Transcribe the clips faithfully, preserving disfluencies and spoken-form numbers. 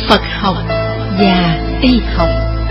Phật học và y học.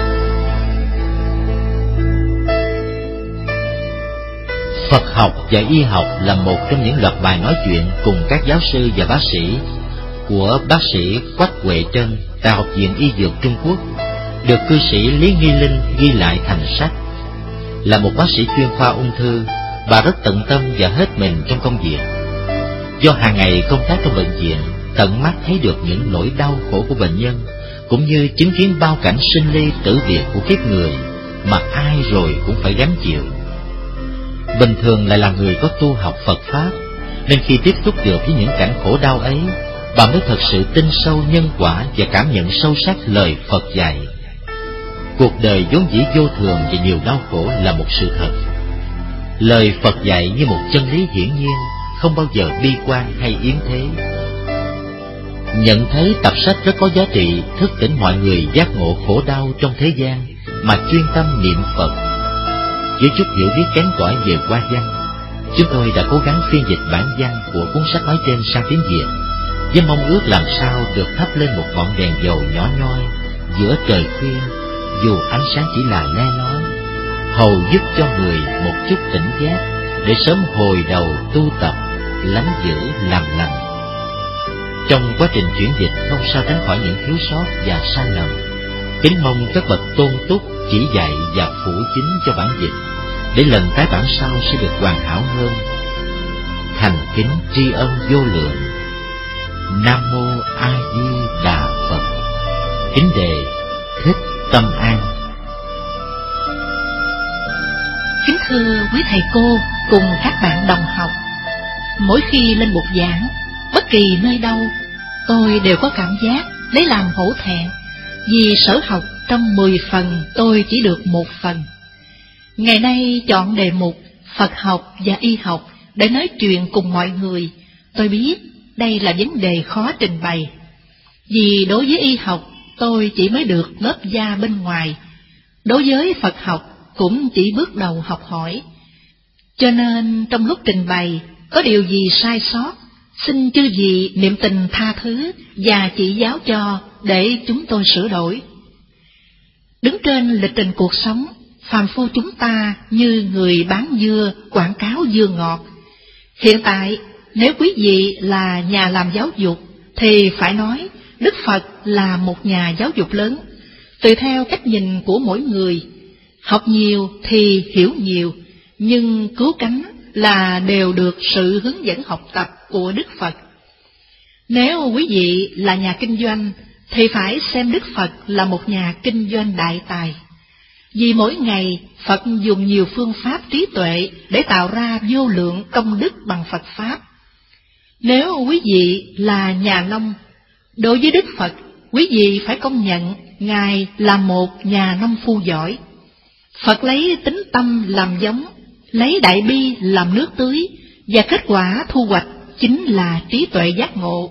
Phật học và y học là một trong những loạt bài nói chuyện cùng các giáo sư và bác sĩ của bác sĩ Quách Huệ Trân tại Học viện Y Dược Trung Quốc, được cư sĩ Lý Nghi Linh ghi lại thành sách. Là một bác sĩ chuyên khoa ung thư, bà rất tận tâm và hết mình trong công việc. Do hàng ngày công tác trong bệnh viện, tận mắt thấy được những nỗi đau khổ của bệnh nhân, cũng như chứng kiến bao cảnh sinh ly tử biệt của kiếp người mà ai rồi cũng phải gánh chịu. Bình thường lại là người có tu học Phật Pháp, nên khi tiếp xúc được với những cảnh khổ đau ấy, bà mới thật sự tin sâu nhân quả và cảm nhận sâu sắc lời Phật dạy. Cuộc đời vốn dĩ vô thường và nhiều đau khổ là một sự thật. Lời Phật dạy như một chân lý hiển nhiên, không bao giờ bi quan hay yếm thế. Nhận thấy tập sách rất có giá trị, thức tỉnh mọi người giác ngộ khổ đau trong thế gian mà chuyên tâm niệm Phật. Với chút hiểu biết kém cỏi về hoa văn, chúng tôi đã cố gắng phiên dịch bản văn của cuốn sách nói trên sang tiếng Việt, với mong ước làm sao được thắp lên một ngọn đèn dầu nhỏ nhoi giữa trời khuya, dù ánh sáng chỉ là le lói, hầu giúp cho người một chút tỉnh giác để sớm hồi đầu tu tập, lánh giữ làm lành. Trong quá trình chuyển dịch không sao tránh khỏi những thiếu sót và sai lầm. Kính mong các bậc tôn túc chỉ dạy và phủ chính cho bản dịch, để lần tái bản sau sẽ được hoàn hảo hơn. Thành kính tri ân vô lượng. Nam mô A Di Đà Phật. Kính đề Thích Tâm An. Kính thưa quý thầy cô cùng các bạn đồng học, mỗi khi lên bục giảng bất kỳ nơi đâu, tôi đều có cảm giác lấy làm hổ thẹn, vì sở học trong mười phần tôi chỉ được một phần. Ngày nay chọn đề mục Phật học và y học để nói chuyện cùng mọi người, tôi biết đây là vấn đề khó trình bày. Vì đối với y học tôi chỉ mới được lớp da bên ngoài, đối với Phật học cũng chỉ bước đầu học hỏi. Cho nên trong lúc trình bày có điều gì sai sót, xin chư vị niệm tình tha thứ và chỉ giáo cho để chúng tôi sửa đổi. Đứng trên lịch trình cuộc sống, phàm phu chúng ta như người bán dưa quảng cáo dưa ngọt. Hiện tại nếu quý vị là nhà làm giáo dục thì phải nói Đức Phật là một nhà giáo dục lớn, tùy theo cách nhìn của mỗi người. Học nhiều thì hiểu nhiều, nhưng cứu cánh là đều được sự hướng dẫn học tập của Đức Phật. Nếu quý vị là nhà kinh doanh thì phải xem Đức Phật là một nhà kinh doanh đại tài. Vì mỗi ngày Phật dùng nhiều phương pháp trí tuệ để tạo ra vô lượng công đức bằng Phật Pháp. Nếu quý vị là nhà nông, đối với Đức Phật, quý vị phải công nhận Ngài là một nhà nông phu giỏi. Phật lấy tính tâm làm giống, lấy đại bi làm nước tưới, và kết quả thu hoạch chính là trí tuệ giác ngộ.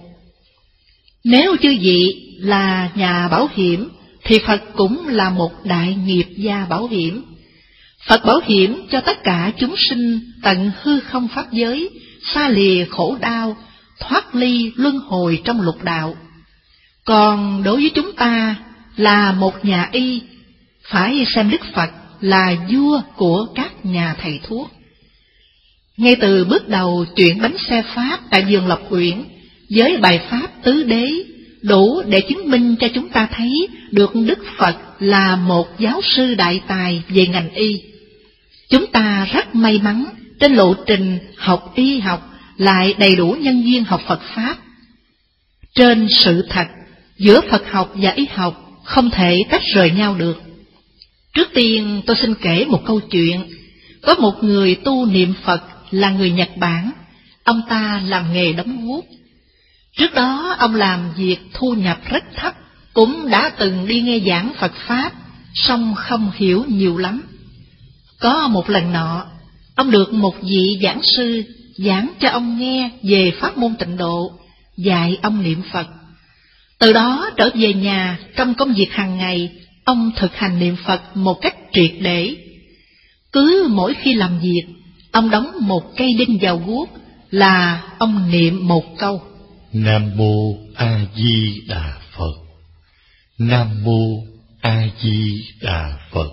Nếu chư vị là nhà bảo hiểm, thì Phật cũng là một đại nghiệp gia bảo hiểm. Phật bảo hiểm cho tất cả chúng sinh tận hư không pháp giới, xa lìa khổ đau, thoát ly luân hồi trong lục đạo. Còn đối với chúng ta là một nhà y, phải xem Đức Phật là vua của các nhà thầy thuốc. Ngay từ bước đầu chuyện bánh xe Pháp tại vườn Lộc Uyển, với bài Pháp tứ đế, đủ để chứng minh cho chúng ta thấy được Đức Phật là một giáo sư đại tài về ngành y. Chúng ta rất may mắn trên lộ trình học y học lại đầy đủ nhân duyên học Phật Pháp. Trên sự thật, giữa Phật học và y học không thể tách rời nhau được. Trước tiên tôi xin kể một câu chuyện. Có một người tu niệm Phật là người Nhật Bản, ông ta làm nghề đóng guốc. Trước đó ông làm việc thu nhập rất thấp, cũng đã từng đi nghe giảng Phật Pháp, song không hiểu nhiều lắm. Có một lần nọ, ông được một vị giảng sư giảng cho ông nghe về pháp môn tịnh độ, dạy ông niệm Phật. Từ đó trở về nhà, trong công việc hàng ngày, ông thực hành niệm Phật một cách triệt để. Cứ mỗi khi làm việc, ông đóng một cây đinh vào guốc là ông niệm một câu: Nam mô A Di Đà Phật. Nam Mô A Di Đà Phật.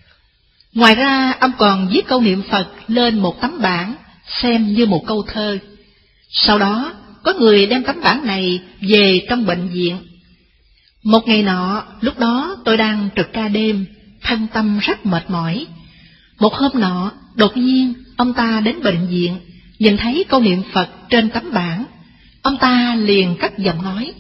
Ngoài ra, ông còn viết câu niệm Phật lên một tấm bảng, xem như một câu thơ. Sau đó, có người đem tấm bảng này về trong bệnh viện. Một ngày nọ, lúc đó tôi đang trực ca đêm, thân tâm rất mệt mỏi. Một hôm nọ, đột nhiên, ông ta đến bệnh viện, nhìn thấy câu niệm Phật trên tấm bảng. Ông ta liền cất giọng nói: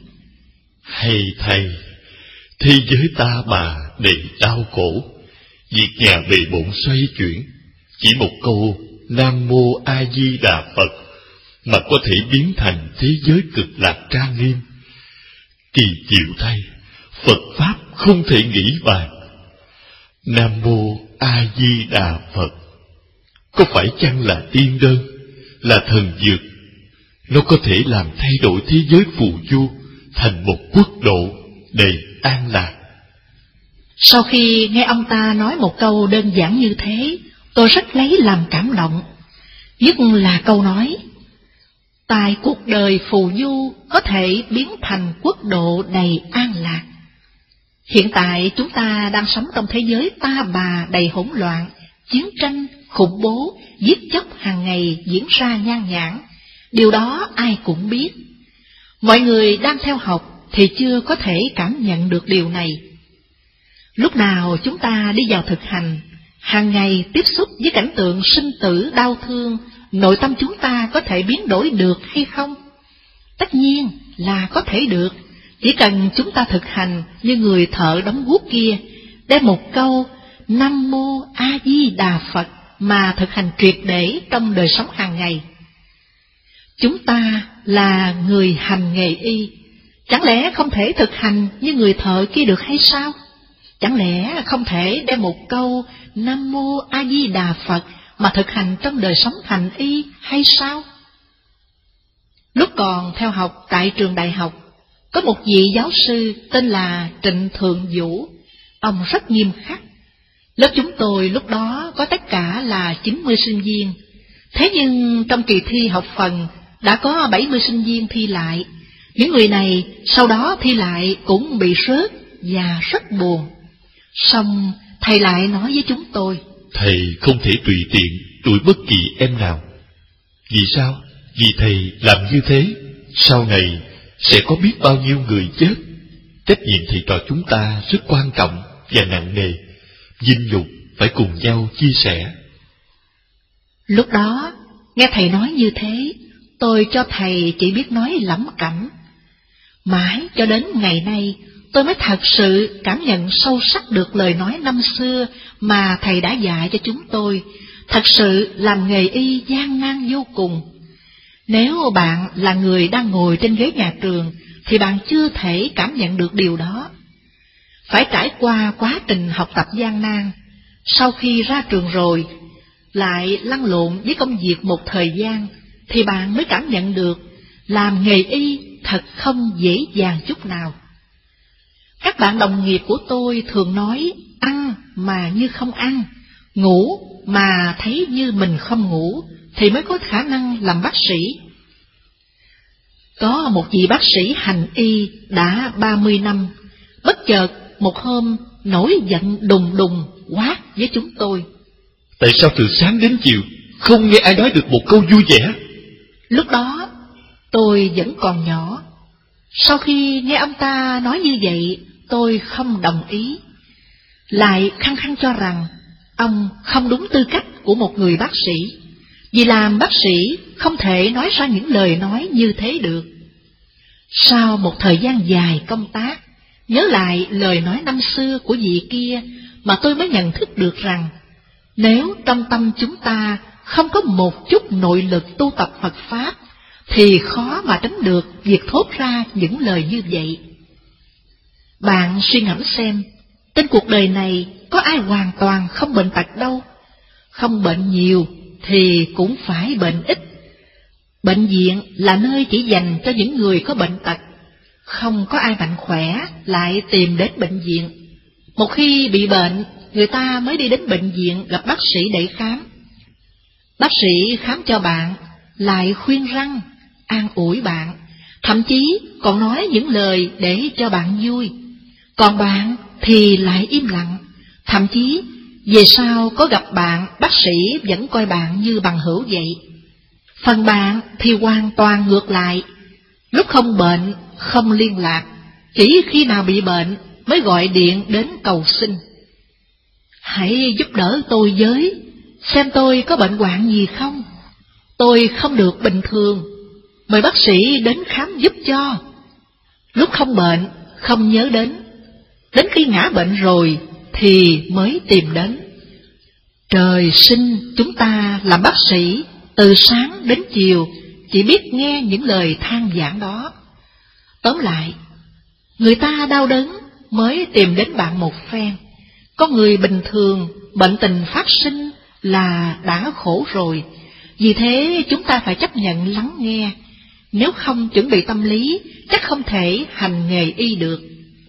Hay thầy, thế giới ta bà đầy đau khổ, việc nhà bề bộn xoay chuyển, chỉ một câu Nam Mô A Di Đà Phật mà có thể biến thành thế giới cực lạc trang nghiêm. Kỳ diệu thay, Phật Pháp không thể nghĩ bàn. Nam Mô A Di Đà Phật có phải chăng là tiên đơn, là thần dược? Nó có thể làm thay đổi thế giới phù du thành một quốc độ đầy an lạc. Sau khi nghe ông ta nói một câu đơn giản như thế, tôi rất lấy làm cảm động. Nhất là câu nói: tại cuộc đời phù du có thể biến thành quốc độ đầy an lạc. Hiện tại chúng ta đang sống trong thế giới ta bà đầy hỗn loạn, chiến tranh, khủng bố, giết chóc hàng ngày diễn ra nhan nhản. Điều đó ai cũng biết. Mọi người đang theo học thì chưa có thể cảm nhận được điều này. Lúc nào chúng ta đi vào thực hành, hàng ngày tiếp xúc với cảnh tượng sinh tử đau thương, nội tâm chúng ta có thể biến đổi được hay không? Tất nhiên là có thể được, chỉ cần chúng ta thực hành như người thợ đóng guốc kia, đem một câu Nam Mô A Di Đà Phật mà thực hành triệt để trong đời sống hàng ngày. Chúng ta là người hành nghề y, chẳng lẽ không thể thực hành như người thợ kia được hay sao? Chẳng lẽ không thể đem một câu Nam Mô A Di Đà Phật mà thực hành trong đời sống hành y hay sao? Lúc còn theo học tại trường đại học, có một vị giáo sư tên là Trịnh Thượng Vũ. Ông rất nghiêm khắc. Lớp chúng tôi lúc đó có tất cả là chín mươi sinh viên. Thế nhưng trong kỳ thi học phần đã có bảy mươi sinh viên thi lại. Những người này sau đó thi lại cũng bị rớt và rất buồn. Xong thầy lại nói với chúng tôi: Thầy không thể tùy tiện đuổi bất kỳ em nào. Vì sao? Vì thầy làm như thế, sau này sẽ có biết bao nhiêu người chết. Trách nhiệm thầy trò chúng ta rất quan trọng và nặng nề. Vinh nhục phải cùng nhau chia sẻ. Lúc đó, nghe thầy nói như thế, tôi cho thầy chỉ biết nói lẩm cẩm. Mãi cho đến ngày nay, tôi mới thật sự cảm nhận sâu sắc được lời nói năm xưa mà thầy đã dạy cho chúng tôi. Thật sự làm nghề y gian nan vô cùng. Nếu bạn là người đang ngồi trên ghế nhà trường, thì bạn chưa thể cảm nhận được điều đó. Phải trải qua quá trình học tập gian nan, sau khi ra trường rồi, lại lăn lộn với công việc một thời gian, thì bạn mới cảm nhận được làm nghề y thật không dễ dàng chút nào. Các bạn đồng nghiệp của tôi thường nói ăn mà như không ăn, ngủ mà thấy như mình không ngủ, thì mới có khả năng làm bác sĩ. Có một vị bác sĩ hành y đã ba mươi năm, bất chợt một hôm nổi giận đùng đùng quát với chúng tôi: Tại sao từ sáng đến chiều không nghe ai nói được một câu vui vẻ? Lúc đó tôi vẫn còn nhỏ. Sau khi nghe ông ta nói như vậy, tôi không đồng ý, lại khăng khăng cho rằng ông không đúng tư cách của một người bác sĩ, vì làm bác sĩ không thể nói ra những lời nói như thế được. Sau một thời gian dài công tác, nhớ lại lời nói năm xưa của vị kia mà tôi mới nhận thức được rằng, nếu trong tâm chúng ta không có một chút nội lực tu tập Phật Pháp, thì khó mà tránh được việc thốt ra những lời như vậy. Bạn suy ngẫm xem, trên cuộc đời này có ai hoàn toàn không bệnh tật đâu. Không bệnh nhiều thì cũng phải bệnh ít. Bệnh viện là nơi chỉ dành cho những người có bệnh tật. Không có ai mạnh khỏe lại tìm đến bệnh viện. Một khi bị bệnh, người ta mới đi đến bệnh viện gặp bác sĩ để khám. Bác sĩ khám cho bạn, lại khuyên răng, an ủi bạn, thậm chí còn nói những lời để cho bạn vui. Còn bạn thì lại im lặng, thậm chí về sau có gặp bạn, bác sĩ vẫn coi bạn như bằng hữu vậy. Phần bạn thì hoàn toàn ngược lại, lúc không bệnh không liên lạc, chỉ khi nào bị bệnh mới gọi điện đến cầu xin. Hãy giúp đỡ tôi với, xem tôi có bệnh hoạn gì không. Tôi không được bình thường, mời bác sĩ đến khám giúp cho. Lúc không bệnh không nhớ đến, đến khi ngã bệnh rồi thì mới tìm đến. Trời sinh chúng ta làm bác sĩ, từ sáng đến chiều chỉ biết nghe những lời than vãn đó. Tóm lại, người ta đau đớn mới tìm đến bạn một phen. Có người bình thường bệnh tình phát sinh là đã khổ rồi, vì thế chúng ta phải chấp nhận lắng nghe. Nếu không chuẩn bị tâm lý, chắc không thể hành nghề y được.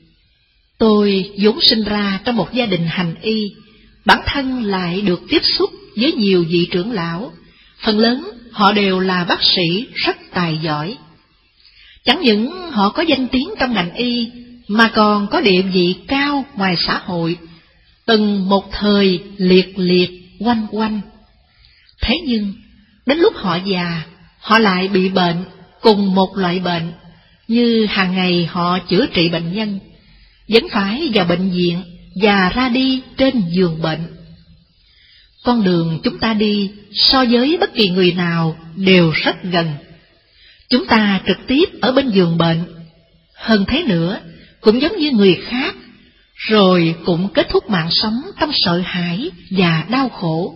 Tôi vốn sinh ra trong một gia đình hành y, bản thân lại được tiếp xúc với nhiều vị trưởng lão, phần lớn họ đều là bác sĩ rất tài giỏi. Chẳng những họ có danh tiếng trong ngành y, mà còn có địa vị cao ngoài xã hội, từng một thời liệt liệt quanh quanh. Thế nhưng, đến lúc họ già, họ lại bị bệnh cùng một loại bệnh, như hàng ngày họ chữa trị bệnh nhân, vẫn phải vào bệnh viện và ra đi trên giường bệnh. Con đường chúng ta đi so với bất kỳ người nào đều rất gần. Chúng ta trực tiếp ở bên giường bệnh. Hơn thế nữa, cũng giống như người khác, rồi cũng kết thúc mạng sống trong sợ hãi và đau khổ.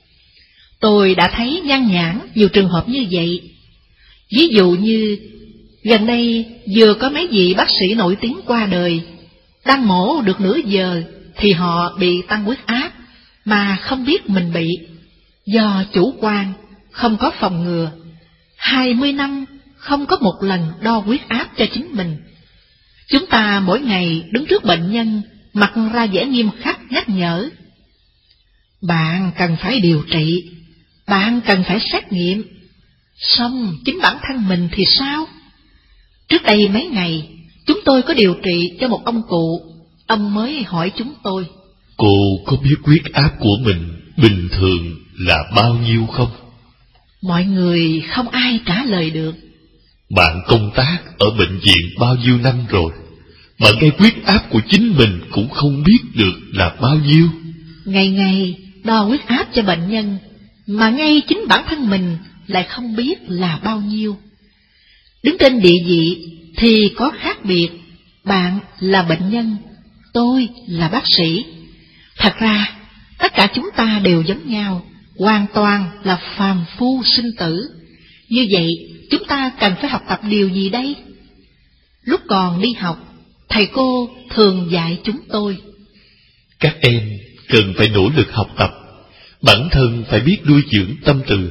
Tôi đã thấy nhan nhản nhiều trường hợp như vậy. Ví dụ như, gần đây vừa có mấy vị bác sĩ nổi tiếng qua đời, đang mổ được nửa giờ thì họ bị tăng huyết áp, mà không biết mình bị, do chủ quan, không có phòng ngừa. Hai mươi năm không có một lần đo huyết áp cho chính mình. Chúng ta mỗi ngày đứng trước bệnh nhân, mặt ra vẻ nghiêm khắc nhắc nhở: bạn cần phải điều trị, bạn cần phải xét nghiệm. Xong chính bản thân mình thì sao? Trước đây mấy ngày, chúng tôi có điều trị cho một ông cụ. Ông mới hỏi chúng tôi: cô có biết huyết áp của mình bình thường là bao nhiêu không? Mọi người không ai trả lời được. Bạn công tác ở bệnh viện bao nhiêu năm rồi, mà ngay huyết áp của chính mình cũng không biết được là bao nhiêu. Ngày ngày đo huyết áp cho bệnh nhân, mà ngay chính bản thân mình lại không biết là bao nhiêu. Đứng trên địa vị thì có khác biệt, bạn là bệnh nhân, tôi là bác sĩ. Thật ra, tất cả chúng ta đều giống nhau, hoàn toàn là phàm phu sinh tử. Như vậy, chúng ta cần phải học tập điều gì đây? Lúc còn đi học, thầy cô thường dạy chúng tôi: các em cần phải nỗ lực học tập, bản thân phải biết nuôi dưỡng tâm từ.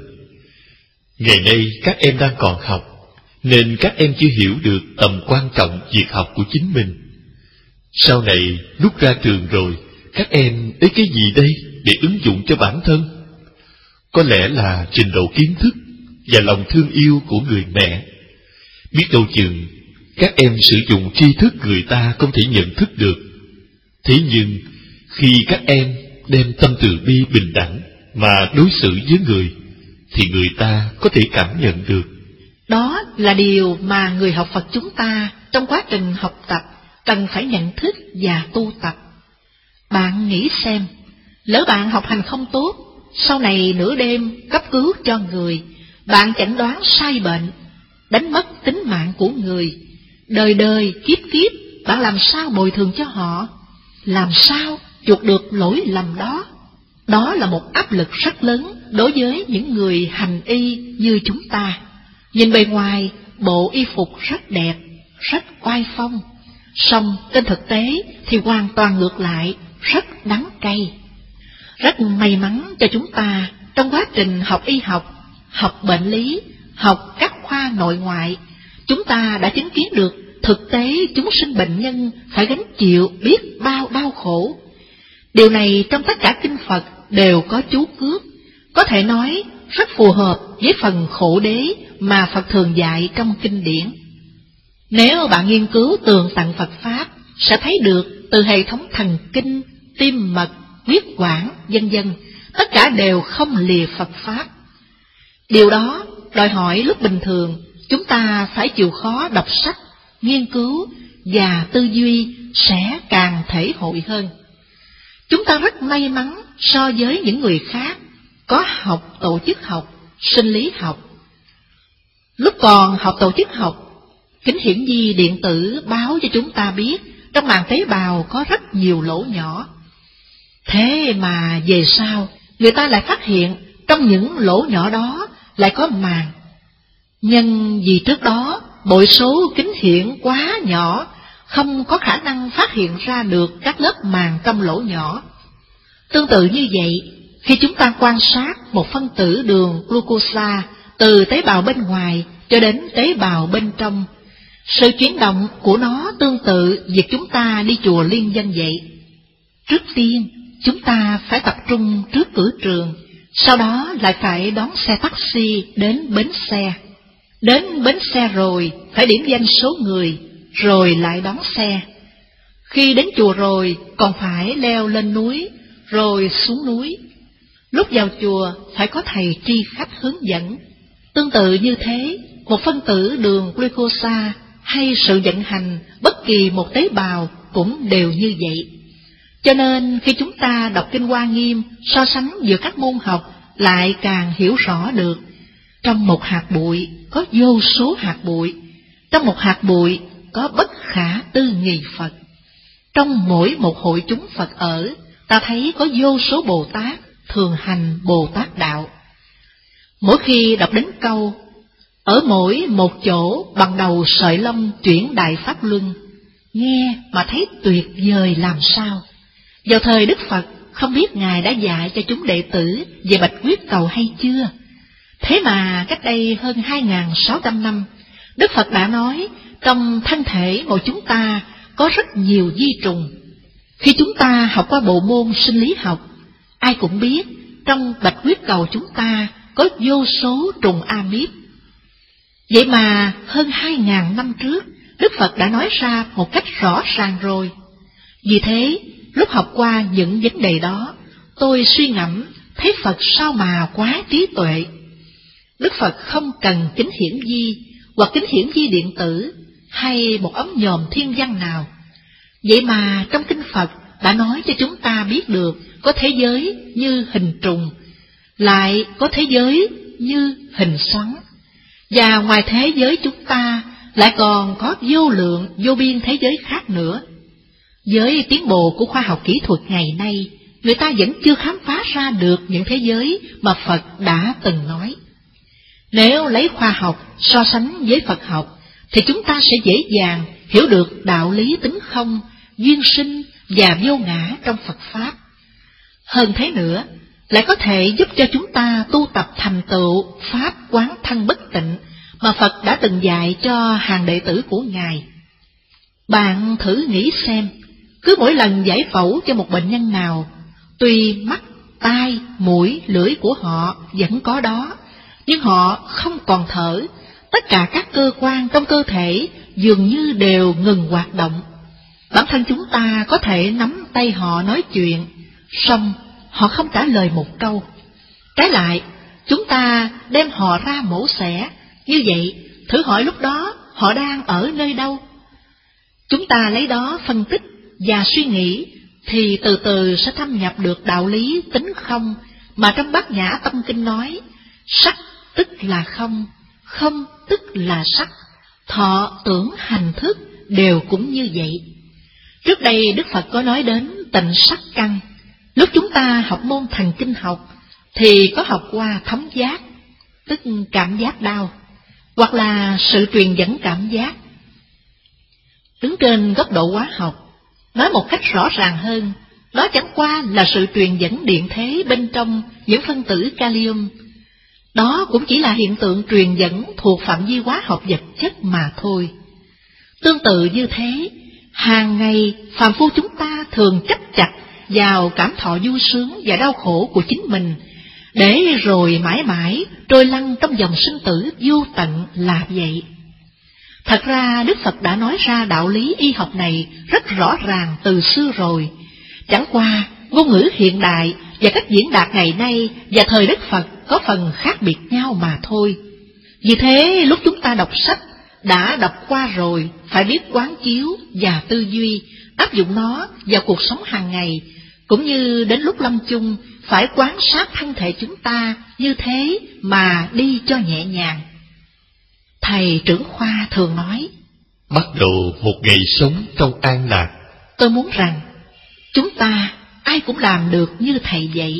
Ngày nay các em đang còn học, nên các em chưa hiểu được tầm quan trọng việc học của chính mình. Sau này, lúc ra trường rồi, các em lấy cái gì đây để ứng dụng cho bản thân? Có lẽ là trình độ kiến thức và lòng thương yêu của người mẹ. Biết đâu chừng, các em sử dụng tri thức người ta không thể nhận thức được. Thế nhưng, khi các em đem tâm từ bi bình đẳng mà đối xử với người, thì người ta có thể cảm nhận được. Đó là điều mà người học Phật chúng ta trong quá trình học tập cần phải nhận thức và tu tập. Bạn nghĩ xem, lỡ bạn học hành không tốt, sau này nửa đêm cấp cứu cho người, bạn chẩn đoán sai bệnh, đánh mất tính mạng của người, đời đời kiếp kiếp bạn làm sao bồi thường cho họ? Làm sao chuộc được lỗi lầm đó? Đó là một áp lực rất lớn đối với những người hành y như chúng ta. Nhìn bề ngoài, bộ y phục rất đẹp, rất oai phong, song trên thực tế thì hoàn toàn ngược lại, rất đắng cay. Rất may mắn cho chúng ta, trong quá trình học y học, học bệnh lý, học các khoa nội ngoại, chúng ta đã chứng kiến được thực tế chúng sinh bệnh nhân phải gánh chịu biết bao đau khổ. Điều này trong tất cả kinh Phật đều có chú cước, có thể nói rất phù hợp với phần khổ đế mà Phật thường dạy trong kinh điển. Nếu bạn nghiên cứu tường tận Phật Pháp, sẽ thấy được từ hệ thống thần kinh, tim mật, huyết quản, vân vân, tất cả đều không lìa Phật Pháp. Điều đó đòi hỏi lúc bình thường chúng ta phải chịu khó đọc sách, nghiên cứu và tư duy sẽ càng thể hội hơn. Chúng ta rất may mắn so với những người khác có học tổ chức học, sinh lý học. Lúc còn học tổ chức học, kính hiển vi điện tử báo cho chúng ta biết trong màng tế bào có rất nhiều lỗ nhỏ. Thế mà về sau, người ta lại phát hiện trong những lỗ nhỏ đó lại có màng. Nhưng vì trước đó bội số kính hiển quá nhỏ, không có khả năng phát hiện ra được các lớp màng trong lỗ nhỏ. Tương tự như vậy, khi chúng ta quan sát một phân tử đường glucosa từ tế bào bên ngoài cho đến tế bào bên trong, sự chuyển động của nó tương tự việc chúng ta đi chùa Liên Dân vậy. Trước tiên, chúng ta phải tập trung trước cửa trường, sau đó lại phải đón xe taxi đến bến xe. Đến bến xe rồi, phải điểm danh số người, rồi lại đón xe. Khi đến chùa rồi, còn phải leo lên núi, rồi xuống núi. Lúc vào chùa, phải có thầy tri khách hướng dẫn. Tương tự như thế, một phân tử đường glucosa hay sự vận hành bất kỳ một tế bào cũng đều như vậy. Cho nên khi chúng ta đọc Kinh Hoa Nghiêm, so sánh giữa các môn học lại càng hiểu rõ được. Trong một hạt bụi có vô số hạt bụi, trong một hạt bụi có bất khả tư nghị Phật. Trong mỗi một hội chúng Phật ở, ta thấy có vô số Bồ Tát thường hành Bồ Tát đạo. Mỗi khi đọc đến câu ở mỗi một chỗ bằng đầu sợi lông chuyển đại pháp luân, nghe mà thấy tuyệt vời làm sao. Vào thời Đức Phật, không biết Ngài đã dạy cho chúng đệ tử về bạch huyết cầu hay chưa? Thế mà cách đây hơn hai nghìn sáu trăm năm, Đức Phật đã nói trong thân thể mỗi chúng ta có rất nhiều vi trùng. Khi chúng ta học qua bộ môn sinh lý học, ai cũng biết trong bạch huyết cầu chúng ta có vô số trùng amip. Vậy mà hơn hai nghìn năm trước, Đức Phật đã nói ra một cách rõ ràng rồi. Vì thế, lúc học qua những vấn đề đó, tôi suy ngẫm thấy Phật sao mà quá trí tuệ. Đức Phật không cần kính hiển vi hoặc kính hiển vi điện tử hay một ống nhòm thiên văn nào. Vậy mà trong kinh Phật đã nói cho chúng ta biết được có thế giới như hình trùng, lại có thế giới như hình xoắn. Và ngoài thế giới chúng ta lại còn có vô lượng vô biên thế giới khác nữa. Với tiến bộ của khoa học kỹ thuật ngày nay, người ta vẫn chưa khám phá ra được những thế giới mà Phật đã từng nói. Nếu lấy khoa học so sánh với Phật học, thì chúng ta sẽ dễ dàng hiểu được đạo lý tính không, duyên sinh và vô ngã trong Phật Pháp. Hơn thế nữa, lại có thể giúp cho chúng ta tu tập thành tựu Pháp quán thân bất tịnh mà Phật đã từng dạy cho hàng đệ tử của Ngài. Bạn thử nghĩ xem, cứ mỗi lần giải phẫu cho một bệnh nhân nào, tuy mắt, tai, mũi, lưỡi của họ vẫn có đó, nhưng họ không còn thở, tất cả các cơ quan trong cơ thể dường như đều ngừng hoạt động. Bản thân chúng ta có thể nắm tay họ nói chuyện, song họ không trả lời một câu. Trái lại, chúng ta đem họ ra mổ xẻ, như vậy thử hỏi lúc đó họ đang ở nơi đâu? Chúng ta lấy đó phân tích và suy nghĩ, thì từ từ sẽ thâm nhập được đạo lý tính không mà trong Bát Nhã Tâm Kinh nói: sắc tức là không, không tức là sắc, thọ tưởng hành thức đều cũng như vậy. Trước đây Đức Phật có nói đến tịnh sắc căn. Lúc chúng ta học môn thần kinh học thì có học qua thống giác, tức cảm giác đau, hoặc là sự truyền dẫn cảm giác. Đứng trên góc độ hóa học, nói một cách rõ ràng hơn, đó chẳng qua là sự truyền dẫn điện thế bên trong những phân tử kalium. Đó cũng chỉ là hiện tượng truyền dẫn thuộc phạm vi hóa học vật chất mà thôi. Tương tự như thế, hàng ngày phàm phu chúng ta thường chấp chặt vào cảm thọ vui sướng và đau khổ của chính mình, để rồi mãi mãi trôi lăn trong dòng sinh tử vô tận là vậy. Thật ra Đức Phật đã nói ra đạo lý y học này rất rõ ràng từ xưa rồi. Chẳng qua ngôn ngữ hiện đại và cách diễn đạt ngày nay và thời Đức Phật có phần khác biệt nhau mà thôi. Vì thế lúc chúng ta đọc sách đã đọc qua rồi, phải biết quán chiếu và tư duy, áp dụng nó vào cuộc sống hàng ngày, cũng như đến lúc lâm chung phải quan sát thân thể chúng ta như thế mà đi cho nhẹ nhàng. Thầy trưởng khoa thường nói, bắt đầu một ngày sống trong an lạc. Tôi muốn rằng chúng ta ai cũng làm được như thầy vậy.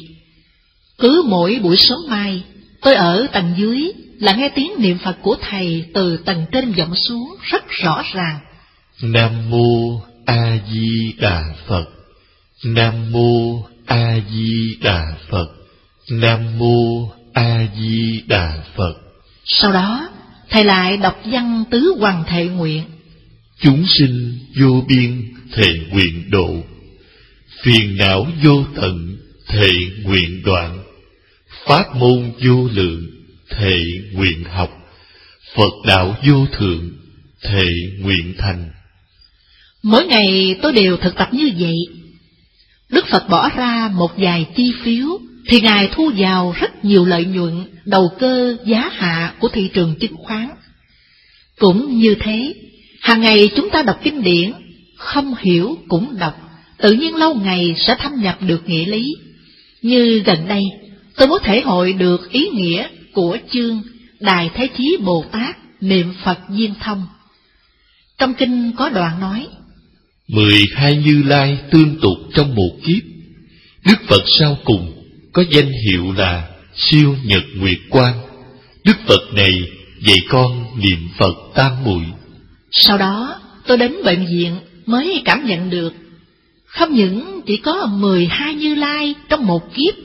Cứ mỗi buổi sớm mai, tôi ở tầng dưới là nghe tiếng niệm Phật của thầy từ tầng trên vọng xuống rất rõ ràng. Nam mô A Di Đà Phật. Nam mô A Di Đà Phật. Nam mô A Di Đà Phật. Sau đó thầy lại đọc văn tứ hoằng thệ nguyện. Chúng sinh vô biên thệ nguyện độ, phiền não vô tận thệ nguyện đoạn, pháp môn vô lượng thệ nguyện học, Phật đạo vô thượng thệ nguyện thành. Mỗi ngày tôi đều thực tập như vậy. Đức Phật bỏ ra một vài chi phiếu thì Ngài thu vào rất nhiều lợi nhuận đầu cơ giá hạ của thị trường chứng khoán. Cũng như thế, hàng ngày chúng ta đọc kinh điển, không hiểu cũng đọc, tự nhiên lâu ngày sẽ thâm nhập được nghĩa lý. Như gần đây, tôi mới thể hội được ý nghĩa của chương Đại Thế Chí Bồ Tát niệm Phật viên thông. Trong kinh có đoạn nói, Mười hai Như Lai tương tục trong một kiếp, Đức Phật sau cùng có danh hiệu là Siêu Nhật Nguyệt Quang. Đức Phật này dạy con niệm Phật tam muội. Sau đó tôi đến bệnh viện mới cảm nhận được, không những chỉ có mười hai Như Lai trong một kiếp,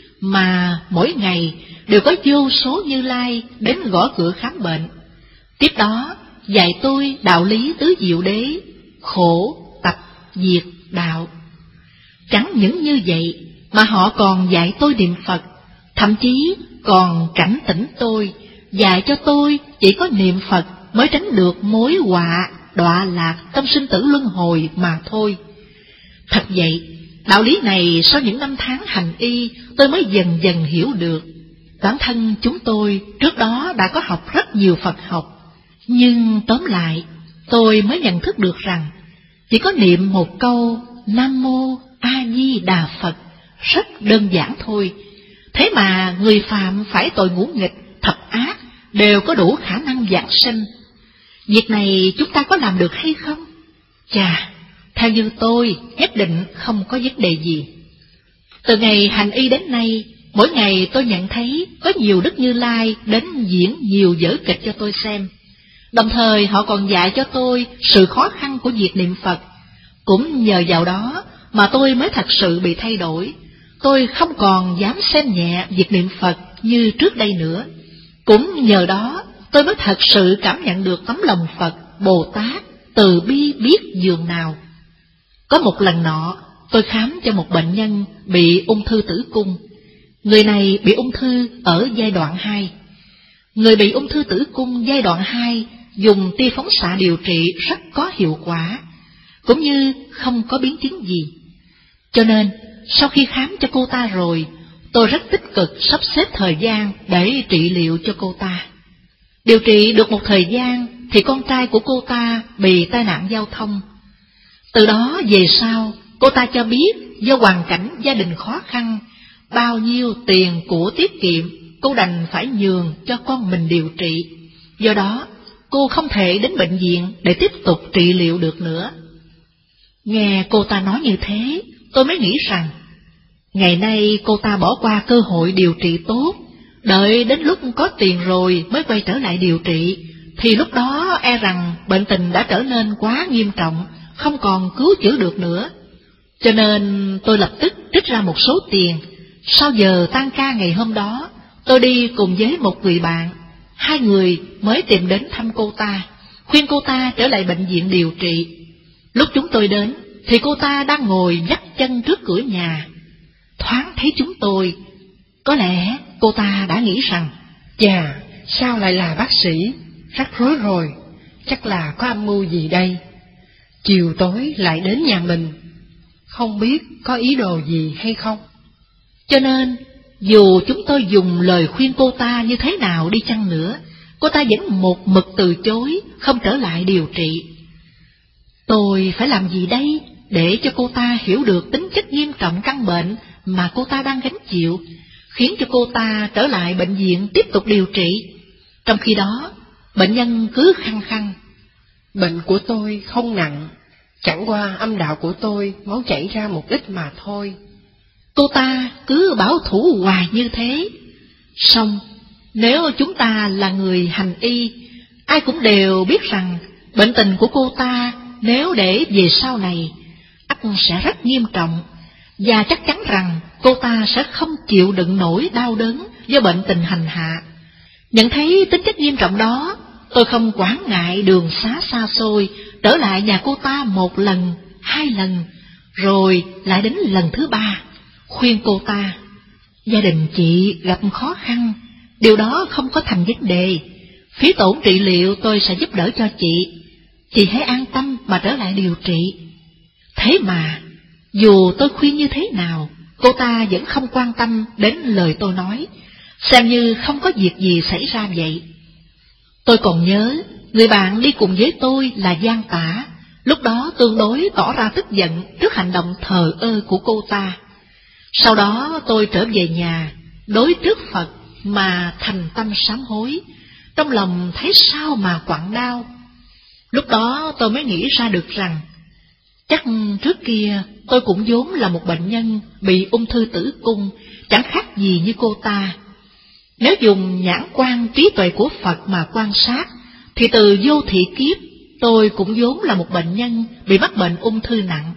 mà mỗi ngày đều có vô số Như Lai đến gõ cửa khám bệnh. Tiếp đó dạy tôi đạo lý tứ diệu đế, khổ, tập, diệt, đạo. Chẳng những như vậy mà họ còn dạy tôi niệm Phật, thậm chí còn cảnh tỉnh tôi, dạy cho tôi chỉ có niệm Phật mới tránh được mối họa đọa lạc trong sinh tử luân hồi mà thôi. Thật vậy, đạo lý này sau những năm tháng hành y tôi mới dần dần hiểu được. Bản thân chúng tôi trước đó đã có học rất nhiều Phật học, nhưng tóm lại tôi mới nhận thức được rằng chỉ có niệm một câu Nam Mô A Di Đà Phật rất đơn giản thôi. Thế mà người phàm phải tội ngũ nghịch, thập ác đều có đủ khả năng vãng sinh. Việc này chúng ta có làm được hay không? Chà, theo như tôi nhất định không có vấn đề gì. Từ ngày hành y đến nay, mỗi ngày tôi nhận thấy có nhiều Đức Như Lai đến diễn nhiều vở kịch cho tôi xem. Đồng thời họ còn dạy cho tôi sự khó khăn của việc niệm Phật. Cũng nhờ vào đó mà tôi mới thật sự bị thay đổi. Tôi không còn dám xem nhẹ việc niệm Phật như trước đây nữa. Cũng nhờ đó tôi mới thật sự cảm nhận được tấm lòng Phật, Bồ Tát, từ bi biết dường nào. Có một lần nọ, tôi khám cho một bệnh nhân bị ung thư tử cung. Người này bị ung thư ở giai đoạn hai. Người bị ung thư tử cung giai đoạn hai dùng tia phóng xạ điều trị rất có hiệu quả, cũng như không có biến chứng gì. Cho nên, sau khi khám cho cô ta rồi, tôi rất tích cực sắp xếp thời gian để trị liệu cho cô ta. Điều trị được một thời gian thì con trai của cô ta bị tai nạn giao thông. Từ đó về sau, cô ta cho biết do hoàn cảnh gia đình khó khăn, bao nhiêu tiền của tiết kiệm cô đành phải nhường cho con mình điều trị. Do đó, cô không thể đến bệnh viện để tiếp tục trị liệu được nữa. Nghe cô ta nói như thế, tôi mới nghĩ rằng, ngày nay cô ta bỏ qua cơ hội điều trị tốt, đợi đến lúc có tiền rồi mới quay trở lại điều trị, thì lúc đó e rằng bệnh tình đã trở nên quá nghiêm trọng, không còn cứu chữa được nữa. Cho nên tôi lập tức trích ra một số tiền. Sau giờ tan ca ngày hôm đó, tôi đi cùng với một người bạn. Hai người mới tìm đến thăm cô ta, khuyên cô ta trở lại bệnh viện điều trị. Lúc chúng tôi đến, thì cô ta đang ngồi vắt chân trước cửa nhà. Thoáng thấy chúng tôi, có lẽ cô ta đã nghĩ rằng, chà, sao lại là bác sĩ? Rắc rối rồi. chắc là có âm mưu gì đây. Chiều tối lại đến nhà mình, không biết có ý đồ gì hay không. Cho nên, dù chúng tôi dùng lời khuyên cô ta như thế nào đi chăng nữa, cô ta vẫn một mực từ chối, không trở lại điều trị. Tôi phải làm gì đây để cho cô ta hiểu được tính chất nghiêm trọng căn bệnh mà cô ta đang gánh chịu, khiến cho cô ta trở lại bệnh viện tiếp tục điều trị? Trong khi đó, bệnh nhân cứ khăng khăng: bệnh của tôi không nặng, chẳng qua âm đạo của tôi máu chảy ra một ít mà thôi. Cô ta cứ bảo thủ hoài như thế. Song nếu chúng ta là người hành y, ai cũng đều biết rằng bệnh tình của cô ta nếu để về sau này ắt sẽ rất nghiêm trọng, và chắc chắn rằng cô ta sẽ không chịu đựng nổi đau đớn do bệnh tình hành hạ. Nhận thấy tính chất nghiêm trọng đó, tôi không quản ngại đường xá xa xôi, trở lại nhà cô ta một lần, hai lần, rồi lại đến lần thứ ba, khuyên cô ta: gia đình chị gặp khó khăn, điều đó không có thành vấn đề, phí tổn trị liệu tôi sẽ giúp đỡ cho chị, chị hãy an tâm mà trở lại điều trị. Thế mà, dù tôi khuyên như thế nào, cô ta vẫn không quan tâm đến lời tôi nói, xem như không có việc gì xảy ra vậy. Tôi còn nhớ, người bạn đi cùng với tôi là Giang Tả, lúc đó tương đối tỏ ra tức giận trước hành động thờ ơ của cô ta. Sau đó tôi trở về nhà, đối trước Phật mà thành tâm sám hối, trong lòng thấy sao mà quặn đau. Lúc đó tôi mới nghĩ ra được rằng, chắc trước kia tôi cũng vốn là một bệnh nhân bị ung thư tử cung, chẳng khác gì như cô ta. Nếu dùng nhãn quan trí tuệ của Phật mà quan sát, thì từ vô thị kiếp tôi cũng vốn là một bệnh nhân bị mắc bệnh ung thư nặng.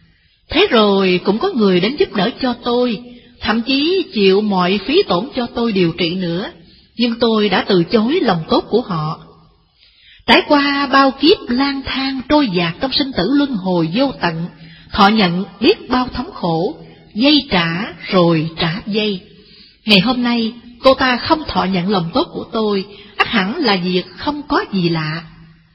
Thế rồi cũng có người đến giúp đỡ cho tôi, thậm chí chịu mọi phí tổn cho tôi điều trị nữa, nhưng tôi đã từ chối lòng tốt của họ. Trải qua bao kiếp lang thang trôi dạt trong sinh tử luân hồi vô tận, thọ nhận biết bao thống khổ, dây trả rồi trả dây. Ngày hôm nay, cô ta không thọ nhận lòng tốt của tôi, ắt hẳn là việc không có gì lạ.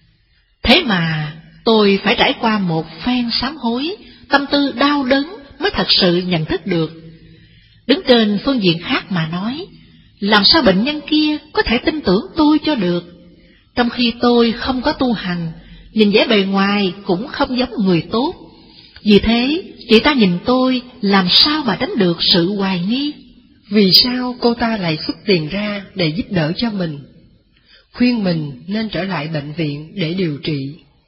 Thế mà, tôi phải trải qua một phen sám hối, tâm tư đau đớn mới thật sự nhận thức được. Đứng trên phương diện khác mà nói, làm sao bệnh nhân kia có thể tin tưởng tôi cho được, trong khi tôi không có tu hành, nhìn vẻ bề ngoài cũng không giống người tốt. Vì thế, chị ta nhìn tôi làm sao mà tránh được sự hoài nghi. Vì sao cô ta lại xuất tiền ra để giúp đỡ cho mình, khuyên mình nên trở lại bệnh viện để điều trị?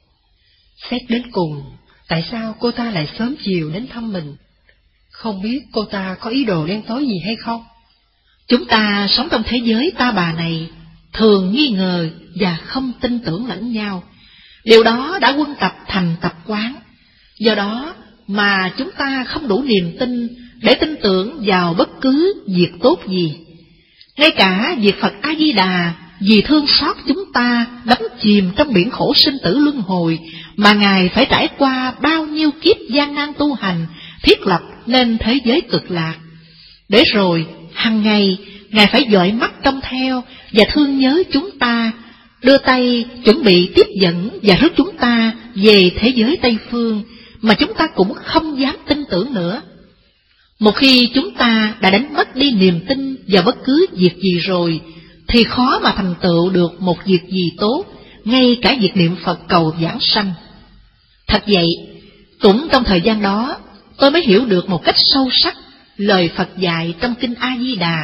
Xét đến cùng, tại sao cô ta lại sớm chiều đến thăm mình? Không biết cô ta có ý đồ đen tối gì hay không? Chúng ta sống trong thế giới ta bà này, thường nghi ngờ và không tin tưởng lẫn nhau. Điều đó đã quân tập thành tập quán. Do đó mà chúng ta không đủ niềm tin để tin tưởng vào bất cứ việc tốt gì. Ngay cả việc Phật A-di-đà vì thương xót chúng ta đắm chìm trong biển khổ sinh tử luân hồi, mà Ngài phải trải qua bao nhiêu kiếp gian nan tu hành, thiết lập nên thế giới cực lạc. Để rồi, hằng ngày, Ngài phải dõi mắt trông theo và thương nhớ chúng ta, đưa tay chuẩn bị tiếp dẫn và rước chúng ta về thế giới Tây Phương, mà chúng ta cũng không dám tin tưởng nữa. Một khi chúng ta đã đánh mất đi niềm tin vào bất cứ việc gì rồi, thì khó mà thành tựu được một việc gì tốt, ngay cả việc niệm Phật cầu vãng sanh. Thật vậy, cũng trong thời gian đó, tôi mới hiểu được một cách sâu sắc lời Phật dạy trong Kinh A-di-đà.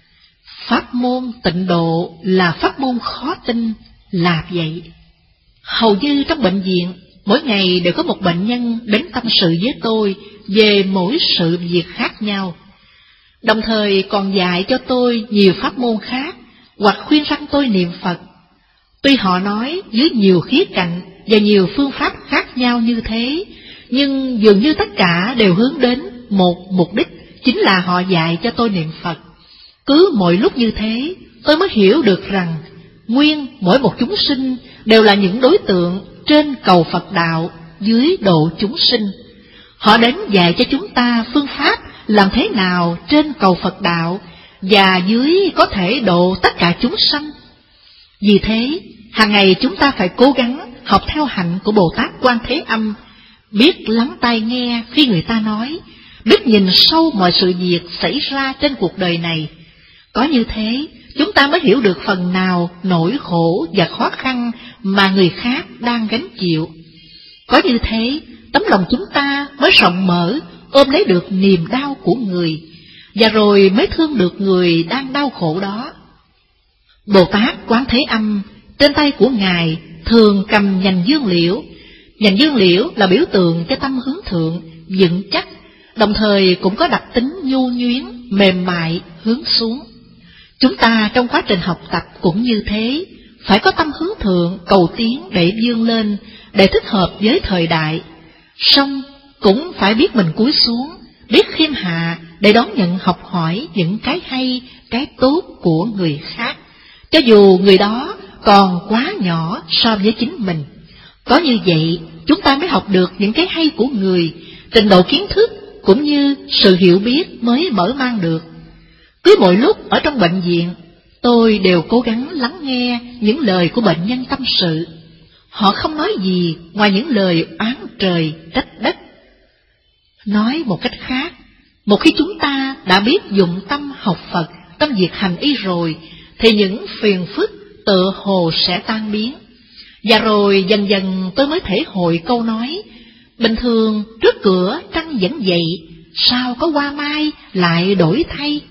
Pháp môn tịnh độ là pháp môn khó tin, là vậy. Hầu như trong bệnh viện, mỗi ngày đều có một bệnh nhân đến tâm sự với tôi về mỗi sự việc khác nhau, đồng thời còn dạy cho tôi nhiều pháp môn khác, hoặc khuyên răn tôi niệm Phật. Tuy họ nói dưới nhiều khía cạnh và nhiều phương pháp khác nhau như thế, nhưng dường như tất cả đều hướng đến một mục đích, chính là họ dạy cho tôi niệm Phật. Cứ mỗi lúc như thế, tôi mới hiểu được rằng nguyên mỗi một chúng sinh đều là những đối tượng trên cầu Phật đạo, dưới độ chúng sinh. Họ đến dạy cho chúng ta phương pháp làm thế nào trên cầu Phật đạo và dưới có thể độ tất cả chúng sanh. Vì thế, hàng ngày chúng ta phải cố gắng học theo hạnh của Bồ Tát Quan Thế Âm, biết lắng tai nghe khi người ta nói, biết nhìn sâu mọi sự việc xảy ra trên cuộc đời này. Có như thế, chúng ta mới hiểu được phần nào nỗi khổ và khó khăn mà người khác đang gánh chịu. Có như thế, tấm lòng chúng ta mới rộng mở, ôm lấy được niềm đau của người, và rồi mới thương được người đang đau khổ đó. Bồ Tát Quán Thế Âm, trên tay của Ngài thường cầm nhành dương liễu. Nhành dương liễu là biểu tượng cho tâm hướng thượng, vững chắc, đồng thời cũng có đặc tính nhu nhuyến, mềm mại, hướng xuống. Chúng ta trong quá trình học tập cũng như thế, phải có tâm hướng thượng, cầu tiến để vươn lên, để thích hợp với thời đại. Song cũng phải biết mình cúi xuống, biết khiêm hạ để đón nhận học hỏi những cái hay, cái tốt của người khác, cho dù người đó còn quá nhỏ so với chính mình. Có như vậy, chúng ta mới học được những cái hay của người, trình độ kiến thức cũng như sự hiểu biết mới mở mang được. Cứ mỗi lúc ở trong bệnh viện, tôi đều cố gắng lắng nghe những lời của bệnh nhân tâm sự. Họ không nói gì ngoài những lời oán trời trách đất. Nói một cách khác, một khi chúng ta đã biết dụng tâm học Phật, tâm việc hành y rồi, thì những phiền phức tựa hồ sẽ tan biến. Và rồi dần dần tôi mới thể hội câu nói, bình thường trước cửa trăng vẫn vậy, sao có hoa mai lại đổi thay.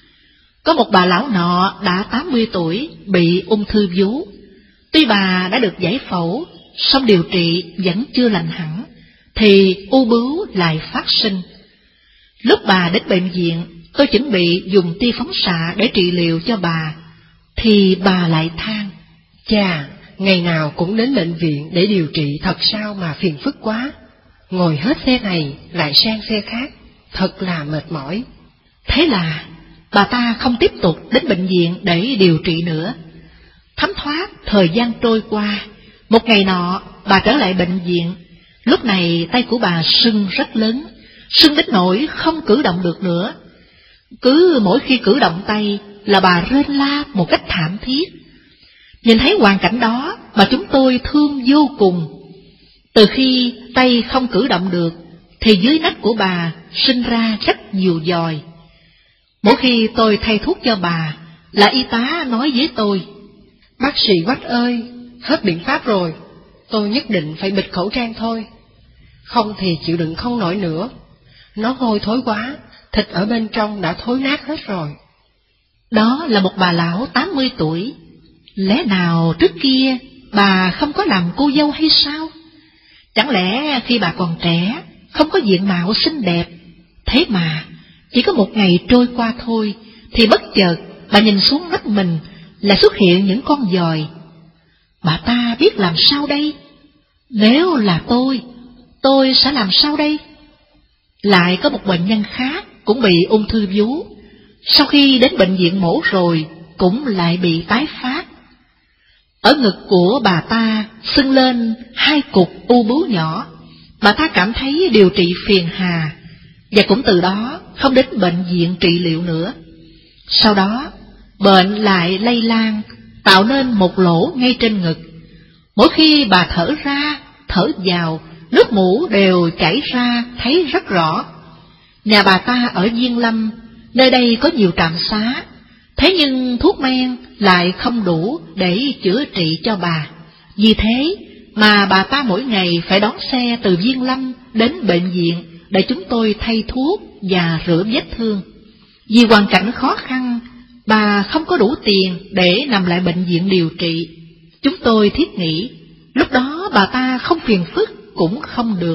Có một bà lão nọ đã tám mươi tuổi, bị ung thư vú. Tuy bà đã được giải phẫu, song điều trị vẫn chưa lành hẳn, thì u bướu lại phát sinh. Lúc bà đến bệnh viện, tôi chuẩn bị dùng tia phóng xạ để trị liệu cho bà, thì bà lại than: Chà, ngày nào cũng đến bệnh viện để điều trị, thật sao mà phiền phức quá. Ngồi hết xe này lại sang xe khác, thật là mệt mỏi. Thế là bà ta không tiếp tục đến bệnh viện để điều trị nữa. Thấm thoát thời gian trôi qua, một ngày nọ bà trở lại bệnh viện. Lúc này tay của bà sưng rất lớn, sưng đến nỗi không cử động được nữa. Cứ mỗi khi cử động tay là bà rên la một cách thảm thiết. Nhìn thấy hoàn cảnh đó mà chúng tôi thương vô cùng. Từ khi tay không cử động được, thì dưới nách của bà sinh ra rất nhiều giòi. Mỗi khi tôi thay thuốc cho bà, là y tá nói với tôi: Bác sĩ Quách ơi, hết biện pháp rồi, tôi nhất định phải bịt khẩu trang thôi, không thì chịu đựng không nổi nữa. Nó hôi thối quá, thịt ở bên trong đã thối nát hết rồi. Đó là một bà lão tám mươi tuổi. Lẽ nào trước kia bà không có làm cô dâu hay sao? Chẳng lẽ khi bà còn trẻ, không có diện mạo xinh đẹp? Thế mà chỉ có một ngày trôi qua thôi, thì bất chợt bà nhìn xuống nách mình, lại xuất hiện những con giòi. Bà ta biết làm sao đây? Nếu là tôi, tôi sẽ làm sao đây? Lại có một bệnh nhân khác cũng bị ung thư vú. Sau khi đến bệnh viện mổ rồi, cũng lại bị tái phát. Ở ngực của bà ta sưng lên hai cục u bướu nhỏ. Bà ta cảm thấy điều trị phiền hà, và cũng từ đó không đến bệnh viện trị liệu nữa. Sau đó, bệnh lại lây lan, tạo nên một lỗ ngay trên ngực. Mỗi khi bà thở ra, thở vào, nước mũ đều chảy ra thấy rất rõ. Nhà bà ta ở Diên Lâm, nơi đây có nhiều trạm xá, thế nhưng thuốc men lại không đủ để chữa trị cho bà. Vì thế mà bà ta mỗi ngày phải đón xe từ Diên Lâm đến bệnh viện để chúng tôi thay thuốc và rửa vết thương. Vì hoàn cảnh khó khăn, bà không có đủ tiền để nằm lại bệnh viện điều trị. Chúng tôi thiết nghĩ, lúc đó bà ta không phiền phức cũng không được.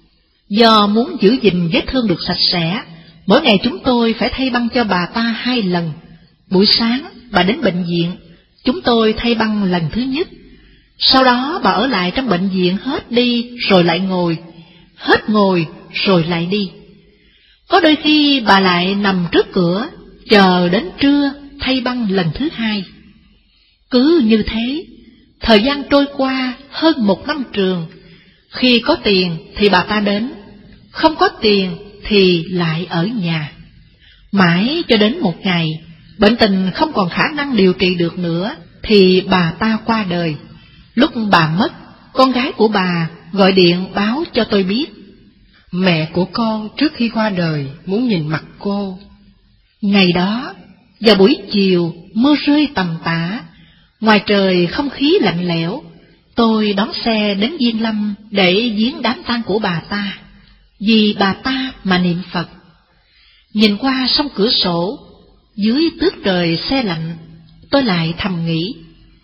Do muốn giữ gìn vết thương được sạch sẽ, mỗi ngày chúng tôi phải thay băng cho bà ta hai lần. Buổi sáng bà đến bệnh viện, chúng tôi thay băng lần thứ nhất. Sau đó bà ở lại trong bệnh viện hết đi rồi lại ngồi, hết ngồi rồi lại đi. Có đôi khi bà lại nằm trước cửa, chờ đến trưa thay băng lần thứ hai. Cứ như thế, thời gian trôi qua hơn một năm trường. Khi có tiền thì bà ta đến, không có tiền thì lại ở nhà. Mãi cho đến một ngày, bệnh tình không còn khả năng điều trị được nữa, thì bà ta qua đời. Lúc bà mất, con gái của bà gọi điện báo cho tôi biết. Mẹ của con trước khi qua đời muốn nhìn mặt cô. Ngày đó, vào buổi chiều, mưa rơi tầm tã, ngoài trời không khí lạnh lẽo. Tôi đón xe đến Diên Lâm để viếng đám tang của bà ta, vì bà ta mà niệm Phật. Nhìn qua sông cửa sổ, dưới tước trời se lạnh, tôi lại thầm nghĩ,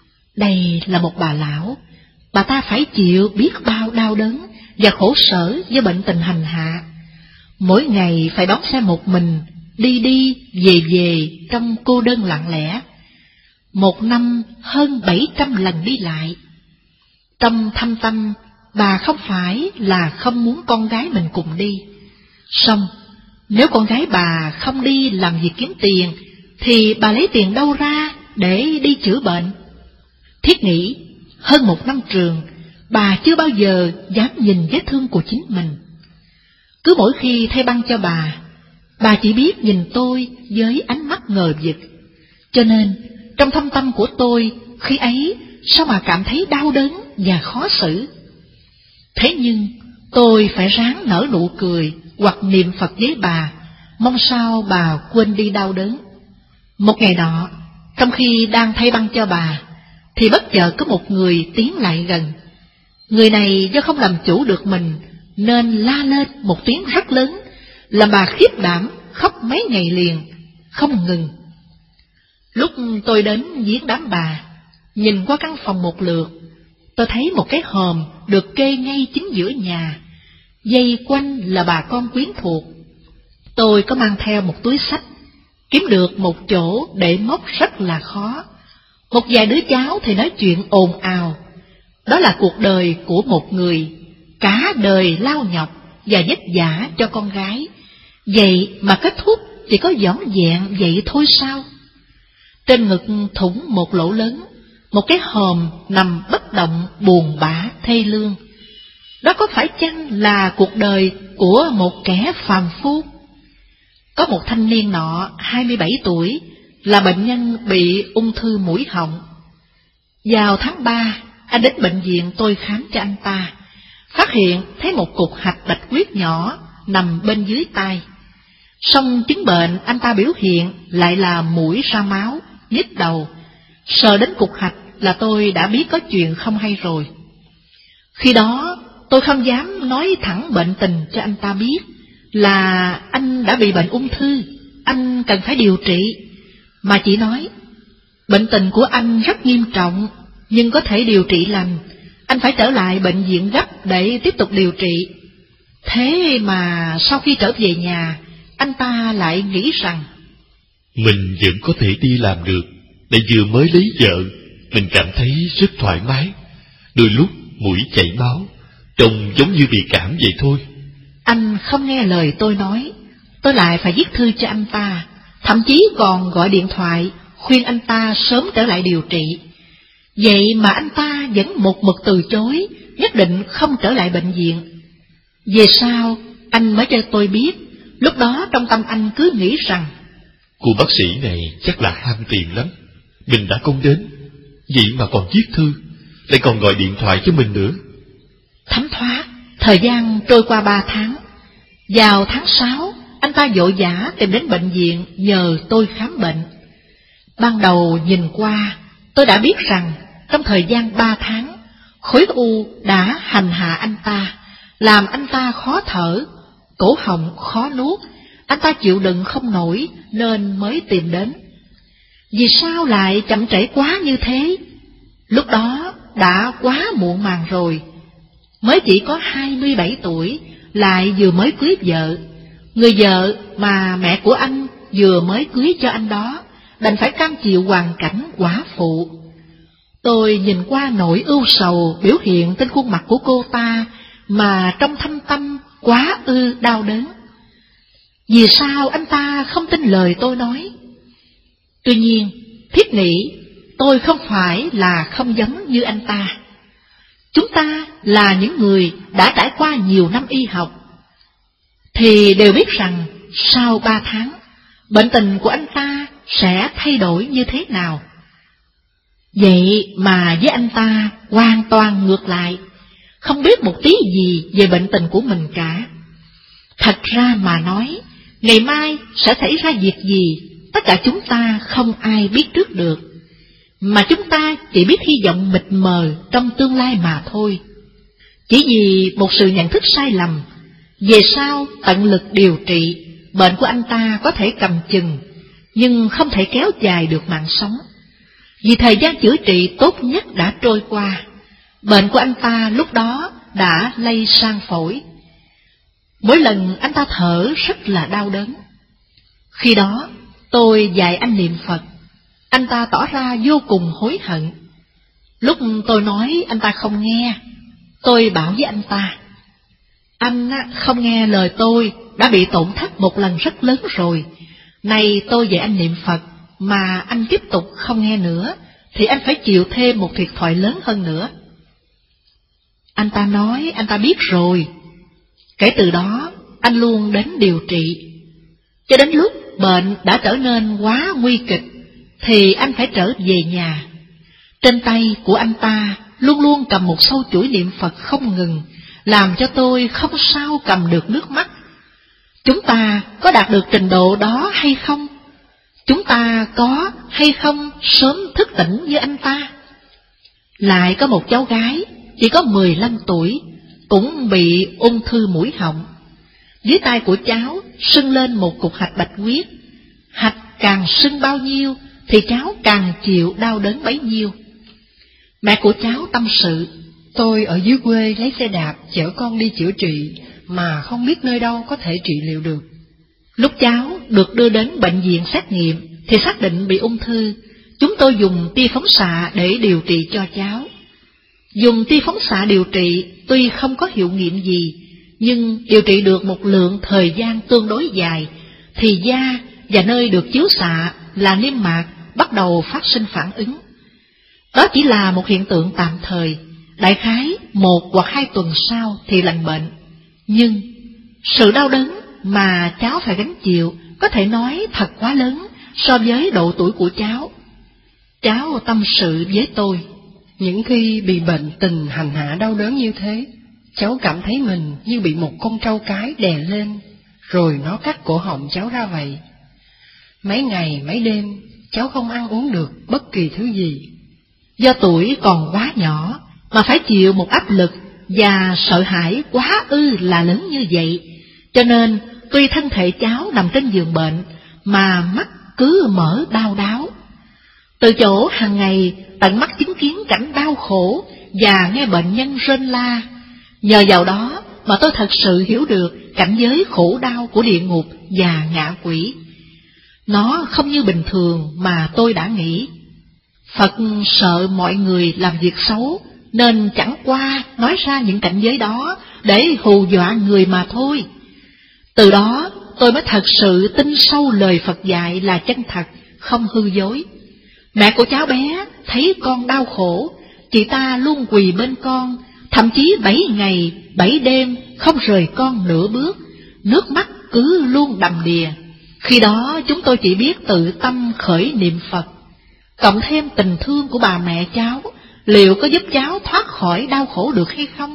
đây là một bà lão, bà ta phải chịu biết bao đau đớn và khổ sở do bệnh tình hành hạ. Mỗi ngày phải đón xe một mình, đi đi, về về trong cô đơn lặng lẽ. Một năm hơn bảy trăm lần đi lại. Trong thâm tâm, bà không phải là không muốn con gái mình cùng đi. Song, nếu con gái bà không đi làm việc kiếm tiền, thì bà lấy tiền đâu ra để đi chữa bệnh? Thiết nghĩ, hơn một năm trường, bà chưa bao giờ dám nhìn vết thương của chính mình. Cứ mỗi khi thay băng cho bà, bà chỉ biết nhìn tôi với ánh mắt ngờ vực. Cho nên, trong thâm tâm của tôi, khi ấy, sao mà cảm thấy đau đớn và khó xử. Thế nhưng, tôi phải ráng nở nụ cười hoặc niệm Phật với bà, mong sao bà quên đi đau đớn. Một ngày nọ, trong khi đang thay băng cho bà, thì bất chợt có một người tiến lại gần. Người này do không làm chủ được mình, nên la lên một tiếng rất lớn, làm bà khiếp đảm khóc mấy ngày liền, không ngừng. Lúc tôi đến viếng đám bà, nhìn qua căn phòng một lượt, tôi thấy một cái hòm được kê ngay chính giữa nhà, dây quanh là bà con quyến thuộc. Tôi có mang theo một túi xách, kiếm được một chỗ để móc rất là khó. Một vài đứa cháu thì nói chuyện ồn ào. Đó là cuộc đời của một người, cả đời lao nhọc và vất vả cho con gái. Vậy mà kết thúc chỉ có vỏn vẹn vậy thôi sao? Trên ngực thủng một lỗ lớn, một cái hòm nằm bất động buồn bã thê lương. Đó có phải chăng là cuộc đời của một kẻ phàm phu? Có một thanh niên nọ, hai mươi bảy tuổi, là bệnh nhân bị ung thư mũi họng. Vào tháng ba, anh đến bệnh viện tôi khám cho anh ta, phát hiện thấy một cục hạch bạch huyết nhỏ nằm bên dưới tai. Song chứng bệnh anh ta biểu hiện lại là mũi ra máu, nhức đầu. Sờ đến cục hạch là tôi đã biết có chuyện không hay rồi. Khi đó tôi không dám nói thẳng bệnh tình cho anh ta biết là anh đã bị bệnh ung thư, anh cần phải điều trị, mà chỉ nói bệnh tình của anh rất nghiêm trọng, nhưng có thể điều trị lành, anh phải trở lại bệnh viện gấp để tiếp tục điều trị. Thế mà sau khi trở về nhà, anh ta lại nghĩ rằng mình vẫn có thể đi làm được, để vừa mới lấy vợ, mình cảm thấy rất thoải mái. Đôi lúc mũi chảy máu, trông giống như bị cảm vậy thôi. Anh không nghe lời tôi nói, tôi lại phải viết thư cho anh ta, thậm chí còn gọi điện thoại khuyên anh ta sớm trở lại điều trị. Vậy mà anh ta vẫn một mực từ chối, nhất định không trở lại bệnh viện. Về sau, anh mới cho tôi biết, lúc đó trong tâm anh cứ nghĩ rằng cô bác sĩ này chắc là ham tiền lắm, mình đã không đến, vậy mà còn viết thư, lại còn gọi điện thoại cho mình nữa. Thấm thoát, thời gian trôi qua ba tháng. Vào tháng sáu, anh ta vội vã tìm đến bệnh viện nhờ tôi khám bệnh. Ban đầu nhìn qua, tôi đã biết rằng trong thời gian ba tháng, khối u đã hành hạ anh ta, làm anh ta khó thở, cổ họng khó nuốt, anh ta chịu đựng không nổi nên mới tìm đến. Vì sao lại chậm trễ quá như thế? Lúc đó đã quá muộn màng rồi. Mới chỉ có hai mươi bảy tuổi, lại vừa mới cưới vợ. Người vợ mà mẹ của anh vừa mới cưới cho anh đó, đành phải cam chịu hoàn cảnh quả phụ. Tôi nhìn qua nỗi ưu sầu biểu hiện trên khuôn mặt của cô ta, mà trong thâm tâm quá ư đau đớn. Vì sao anh ta không tin lời tôi nói? Tuy nhiên, thiết nghĩ tôi không phải là không giống như anh ta. Chúng ta là những người đã trải qua nhiều năm y học, thì đều biết rằng sau ba tháng, bệnh tình của anh ta sẽ thay đổi như thế nào. Vậy mà với anh ta hoàn toàn ngược lại, không biết một tí gì về bệnh tình của mình cả. Thật ra mà nói, ngày mai sẽ xảy ra việc gì, tất cả chúng ta không ai biết trước được, mà chúng ta chỉ biết hy vọng mịt mờ trong tương lai mà thôi. Chỉ vì một sự nhận thức sai lầm, về sau tận lực điều trị, bệnh của anh ta có thể cầm chừng, nhưng không thể kéo dài được mạng sống. Vì thời gian chữa trị tốt nhất đã trôi qua, bệnh của anh ta lúc đó đã lây sang phổi. Mỗi lần anh ta thở rất là đau đớn. Khi đó tôi dạy anh niệm Phật, anh ta tỏ ra vô cùng hối hận. Lúc tôi nói anh ta không nghe, tôi bảo với anh ta: anh không nghe lời tôi đã bị tổn thất một lần rất lớn rồi. Nay tôi dạy anh niệm Phật mà anh tiếp tục không nghe nữa, thì anh phải chịu thêm một thiệt thòi lớn hơn nữa. Anh ta nói anh ta biết rồi. Kể từ đó anh luôn đến điều trị, cho đến lúc bệnh đã trở nên quá nguy kịch thì anh phải trở về nhà. Trên tay của anh ta luôn luôn cầm một sâu chuỗi niệm Phật không ngừng, làm cho tôi không sao cầm được nước mắt. Chúng ta có đạt được trình độ đó hay không? Chúng ta có hay không sớm thức tỉnh như anh ta? Lại có một cháu gái chỉ có mười lăm tuổi, cũng bị ung thư mũi họng. Dưới tay của cháu sưng lên một cục hạch bạch huyết. Hạch càng sưng bao nhiêu thì cháu càng chịu đau đớn bấy nhiêu. Mẹ của cháu tâm sự: tôi ở dưới quê lấy xe đạp chở con đi chữa trị, mà không biết nơi đâu có thể trị liệu được. Lúc cháu được đưa đến bệnh viện xét nghiệm thì xác định bị ung thư. Chúng tôi dùng tia phóng xạ để điều trị cho cháu. Dùng tia phóng xạ điều trị tuy không có hiệu nghiệm gì, nhưng điều trị được một lượng thời gian tương đối dài, thì da và nơi được chiếu xạ là niêm mạc bắt đầu phát sinh phản ứng. Đó chỉ là một hiện tượng tạm thời, đại khái một hoặc hai tuần sau thì lành bệnh. Nhưng sự đau đớn mà cháu phải gánh chịu có thể nói thật quá lớn so với độ tuổi của cháu. Cháu tâm sự với tôi: những khi bị bệnh tình hành hạ đau đớn như thế, cháu cảm thấy mình như bị một con trâu cái đè lên, rồi nó cắt cổ họng cháu ra vậy. Mấy ngày mấy đêm cháu không ăn uống được bất kỳ thứ gì. Do tuổi còn quá nhỏ mà phải chịu một áp lực và sợ hãi quá ư là lớn như vậy, cho nên tuy thân thể cháu nằm trên giường bệnh mà mắt cứ mở đau đáo. Từ chỗ hàng ngày tận mắt chứng kiến cảnh đau khổ và nghe bệnh nhân rên la, nhờ vào đó mà tôi thật sự hiểu được cảnh giới khổ đau của địa ngục và ngạ quỷ. Nó không như bình thường mà tôi đã nghĩ. Phật sợ mọi người làm việc xấu, nên chẳng qua nói ra những cảnh giới đó để hù dọa người mà thôi. Từ đó tôi mới thật sự tin sâu lời Phật dạy là chân thật, không hư dối. Mẹ của cháu bé thấy con đau khổ, chị ta luôn quỳ bên con, thậm chí bảy ngày bảy đêm không rời con nửa bước, nước mắt cứ luôn đầm đìa. Khi đó chúng tôi chỉ biết tự tâm khởi niệm Phật, cộng thêm tình thương của bà mẹ cháu, liệu có giúp cháu thoát khỏi đau khổ được hay không?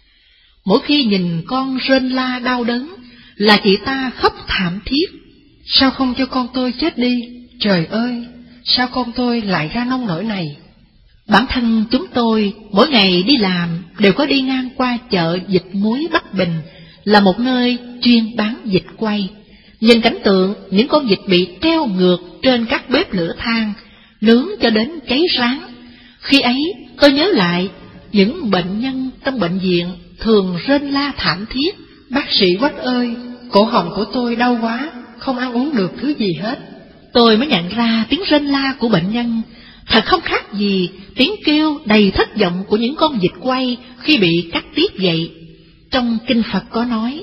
Mỗi khi nhìn con rên la đau đớn là chị ta khóc thảm thiết: sao không cho con tôi chết đi? Trời ơi, sao con tôi lại ra nông nỗi này? Bản thân chúng tôi mỗi ngày đi làm đều có đi ngang qua chợ vịt muối Bắc Bình, là một nơi chuyên bán vịt quay. Nhìn cảnh tượng những con vịt bị treo ngược trên các bếp lửa than, nướng cho đến cháy rán, khi ấy tôi nhớ lại những bệnh nhân trong bệnh viện thường rên la thảm thiết: bác sĩ Quách ơi, cổ họng của tôi đau quá, không ăn uống được thứ gì hết. Tôi mới nhận ra tiếng rên la của bệnh nhân thật không khác gì tiếng kêu đầy thất vọng của những con vịt quay khi bị cắt tiết vậy. Trong kinh Phật có nói: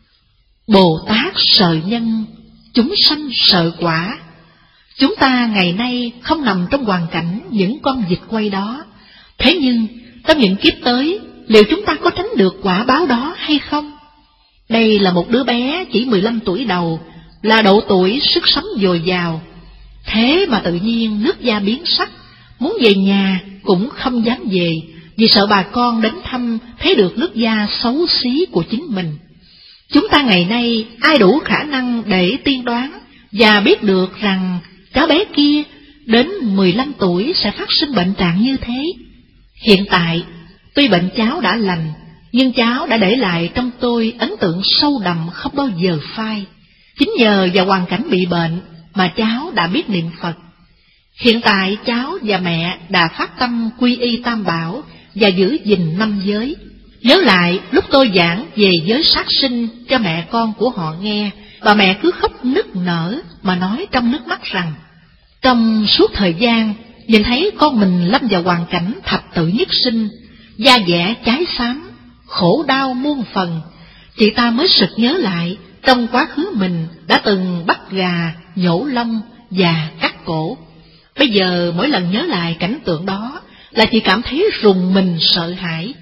Bồ Tát sợ nhân, chúng sanh sợ quả. Chúng ta ngày nay không nằm trong hoàn cảnh những con vịt quay đó, thế nhưng trong những kiếp tới, liệu chúng ta có tránh được quả báo đó hay không? Đây là một đứa bé chỉ mười lăm tuổi đầu, là độ tuổi sức sống dồi dào. Thế mà tự nhiên nước da biến sắc, muốn về nhà cũng không dám về, vì sợ bà con đến thăm thấy được nước da xấu xí của chính mình. Chúng ta ngày nay ai đủ khả năng để tiên đoán và biết được rằng cháu bé kia đến mười lăm tuổi sẽ phát sinh bệnh trạng như thế? Hiện tại, tuy bệnh cháu đã lành, nhưng cháu đã để lại trong tôi ấn tượng sâu đậm không bao giờ phai. Chính nhờ vào hoàn cảnh bị bệnh mà cháu đã biết niệm Phật. Hiện tại cháu và mẹ đã phát tâm quy y Tam Bảo và giữ gìn năm giới. Nhớ lại lúc tôi giảng về giới sát sinh cho mẹ con của họ nghe, bà mẹ cứ khóc nức nở mà nói trong nước mắt rằng trong suốt thời gian nhìn thấy con mình lâm vào hoàn cảnh thập tử nhất sinh, da dẻ cháy xám, khổ đau muôn phần, chị ta mới sực nhớ lại trong quá khứ mình đã từng bắt gà, nhổ lông và cắt cổ. Bây giờ mỗi lần nhớ lại cảnh tượng đó là chị cảm thấy rùng mình sợ hãi.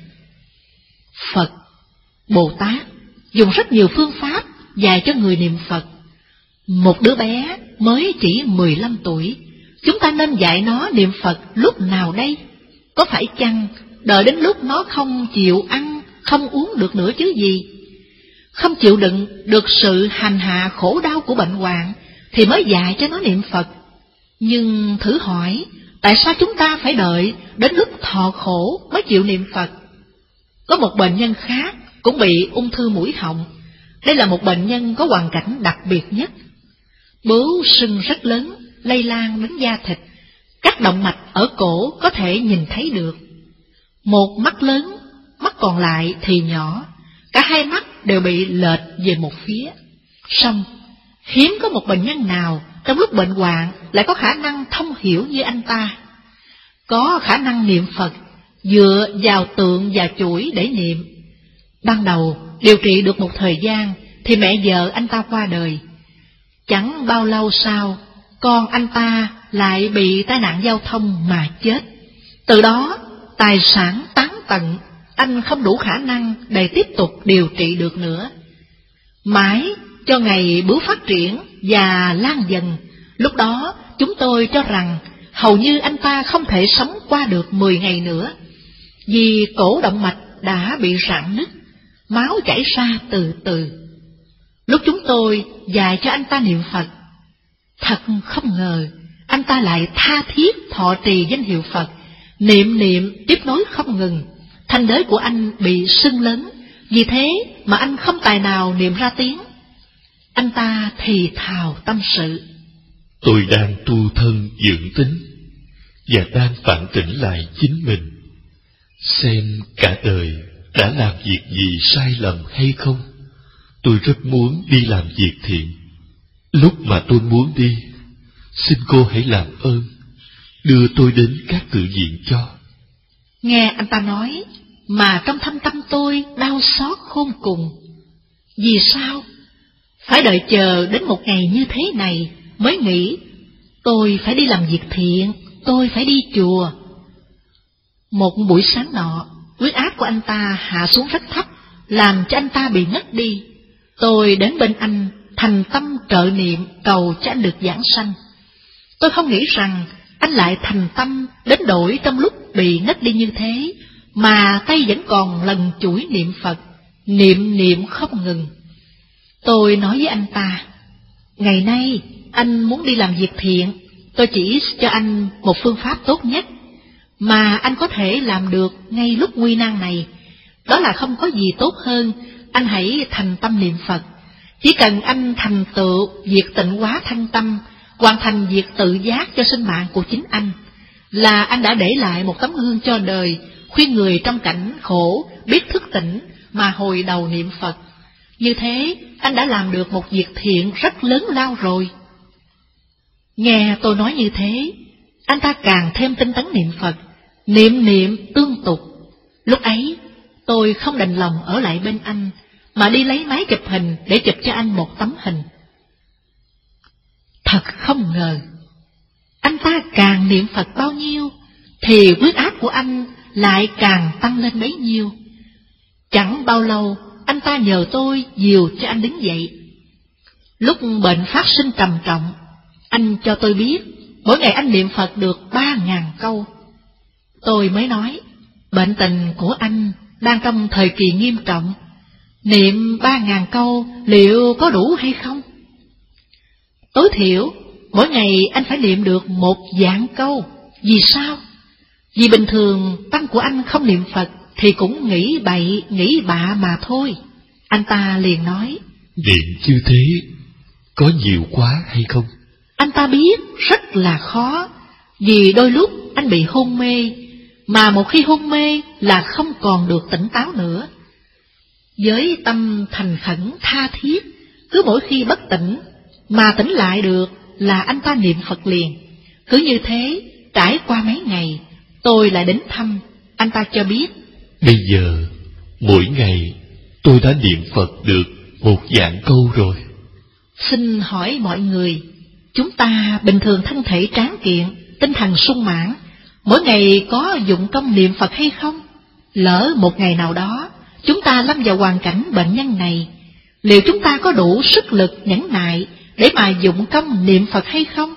Phật, Bồ Tát dùng rất nhiều phương pháp dạy cho người niệm Phật. Một đứa bé mới chỉ mười lăm tuổi, chúng ta nên dạy nó niệm Phật lúc nào đây? Có phải chăng đợi đến lúc nó không chịu ăn, không uống được nữa chứ gì? Không chịu đựng được sự hành hạ khổ đau của bệnh hoạn thì mới dạy cho nó niệm Phật. Nhưng thử hỏi, tại sao chúng ta phải đợi đến lúc thọ khổ mới chịu niệm Phật? Có một bệnh nhân khác cũng bị ung thư mũi họng. Đây là một bệnh nhân có hoàn cảnh đặc biệt nhất. Bướu sưng rất lớn, lây lan đến da thịt. Các động mạch ở cổ có thể nhìn thấy được. Một mắt lớn, mắt còn lại thì nhỏ. Cả hai mắt đều bị lệch về một phía. Song hiếm có một bệnh nhân nào trong lúc bệnh hoạn lại có khả năng thông hiểu như anh ta. Có khả năng niệm Phật, dựa vào tượng và chuỗi để niệm. Ban đầu điều trị được một thời gian thì mẹ vợ anh ta qua đời. Chẳng bao lâu sau, con anh ta lại bị tai nạn giao thông mà chết. Từ đó, tài sản tán tận, anh không đủ khả năng để tiếp tục điều trị được nữa. Mãi cho ngày bướu phát triển và lan dần, lúc đó chúng tôi cho rằng hầu như anh ta không thể sống qua được mười ngày nữa, vì cổ động mạch đã bị rạn nứt, máu chảy ra từ từ. Lúc chúng tôi dạy cho anh ta niệm Phật, thật không ngờ anh ta lại tha thiết thọ trì danh hiệu Phật, niệm niệm tiếp nối không ngừng. Thanh đế của anh bị sưng lớn, vì thế mà anh không tài nào niệm ra tiếng. Anh ta thì thào tâm sự: Tôi đang tu thân dưỡng tính và đang phản tỉnh lại chính mình, xem cả đời đã làm việc gì sai lầm hay không. Tôi rất muốn đi làm việc thiện. Lúc mà tôi muốn đi, xin cô hãy làm ơn đưa tôi đến các tự viện cho. Nghe anh ta nói mà trong thâm tâm tôi đau xót khôn cùng. Vì sao phải đợi chờ đến một ngày như thế này mới nghĩ tôi phải đi làm việc thiện, tôi phải đi chùa? Một buổi sáng nọ, huyết áp của anh ta hạ xuống rất thấp, làm cho anh ta bị ngất đi. Tôi đến bên anh, thành tâm trợ niệm cầu cho anh được giảng sanh. Tôi không nghĩ rằng anh lại thành tâm đến đổi trong lúc bị ngất đi như thế, mà tay vẫn còn lần chuỗi niệm Phật, niệm niệm không ngừng. Tôi nói với anh ta: ngày nay anh muốn đi làm việc thiện, tôi chỉ cho anh một phương pháp tốt nhất mà anh có thể làm được ngay lúc nguy nan này. Đó là không có gì tốt hơn anh hãy thành tâm niệm Phật. Chỉ cần anh thành tựu việc tịnh hóa thân tâm, hoàn thành việc tự giác cho sinh mạng của chính anh, là anh đã để lại một tấm gương cho đời, khuyên người trong cảnh khổ biết thức tỉnh mà hồi đầu niệm Phật. Như thế anh đã làm được một việc thiện rất lớn lao rồi. Nghe tôi nói như thế, anh ta càng thêm tinh tấn niệm Phật, niệm niệm tương tục. Lúc ấy tôi không đành lòng ở lại bên anh, mà đi lấy máy chụp hình để chụp cho anh một tấm hình. Thật không ngờ, anh ta càng niệm Phật bao nhiêu thì huyết áp của anh lại càng tăng lên bấy nhiêu. Chẳng bao lâu anh ta nhờ tôi dìu cho anh đứng dậy. Lúc bệnh phát sinh trầm trọng, anh cho tôi biết mỗi ngày anh niệm Phật được ba ngàn câu. Tôi mới nói, bệnh tình của anh đang trong thời kỳ nghiêm trọng, niệm ba ngàn câu liệu có đủ hay không? Tối thiểu, mỗi ngày anh phải niệm được một vạn câu. Vì sao? Vì bình thường tâm của anh không niệm Phật thì cũng nghĩ bậy, nghĩ bạ mà thôi. Anh ta liền nói, niệm như thế có nhiều quá hay không? Anh ta biết rất là khó, vì đôi lúc anh bị hôn mê, mà một khi hôn mê là không còn được tỉnh táo nữa. Với tâm thành khẩn tha thiết, cứ mỗi khi bất tỉnh mà tỉnh lại được là anh ta niệm Phật liền. Cứ như thế, trải qua mấy ngày, tôi lại đến thăm, anh ta cho biết, bây giờ mỗi ngày tôi đã niệm Phật được một vạn câu rồi. Xin hỏi mọi người, chúng ta bình thường thân thể tráng kiện, tinh thần sung mãn, mỗi ngày có dụng công niệm Phật hay không? Lỡ một ngày nào đó chúng ta lâm vào hoàn cảnh bệnh nhân này, liệu chúng ta có đủ sức lực nhẫn nại để mà dụng công niệm Phật hay không?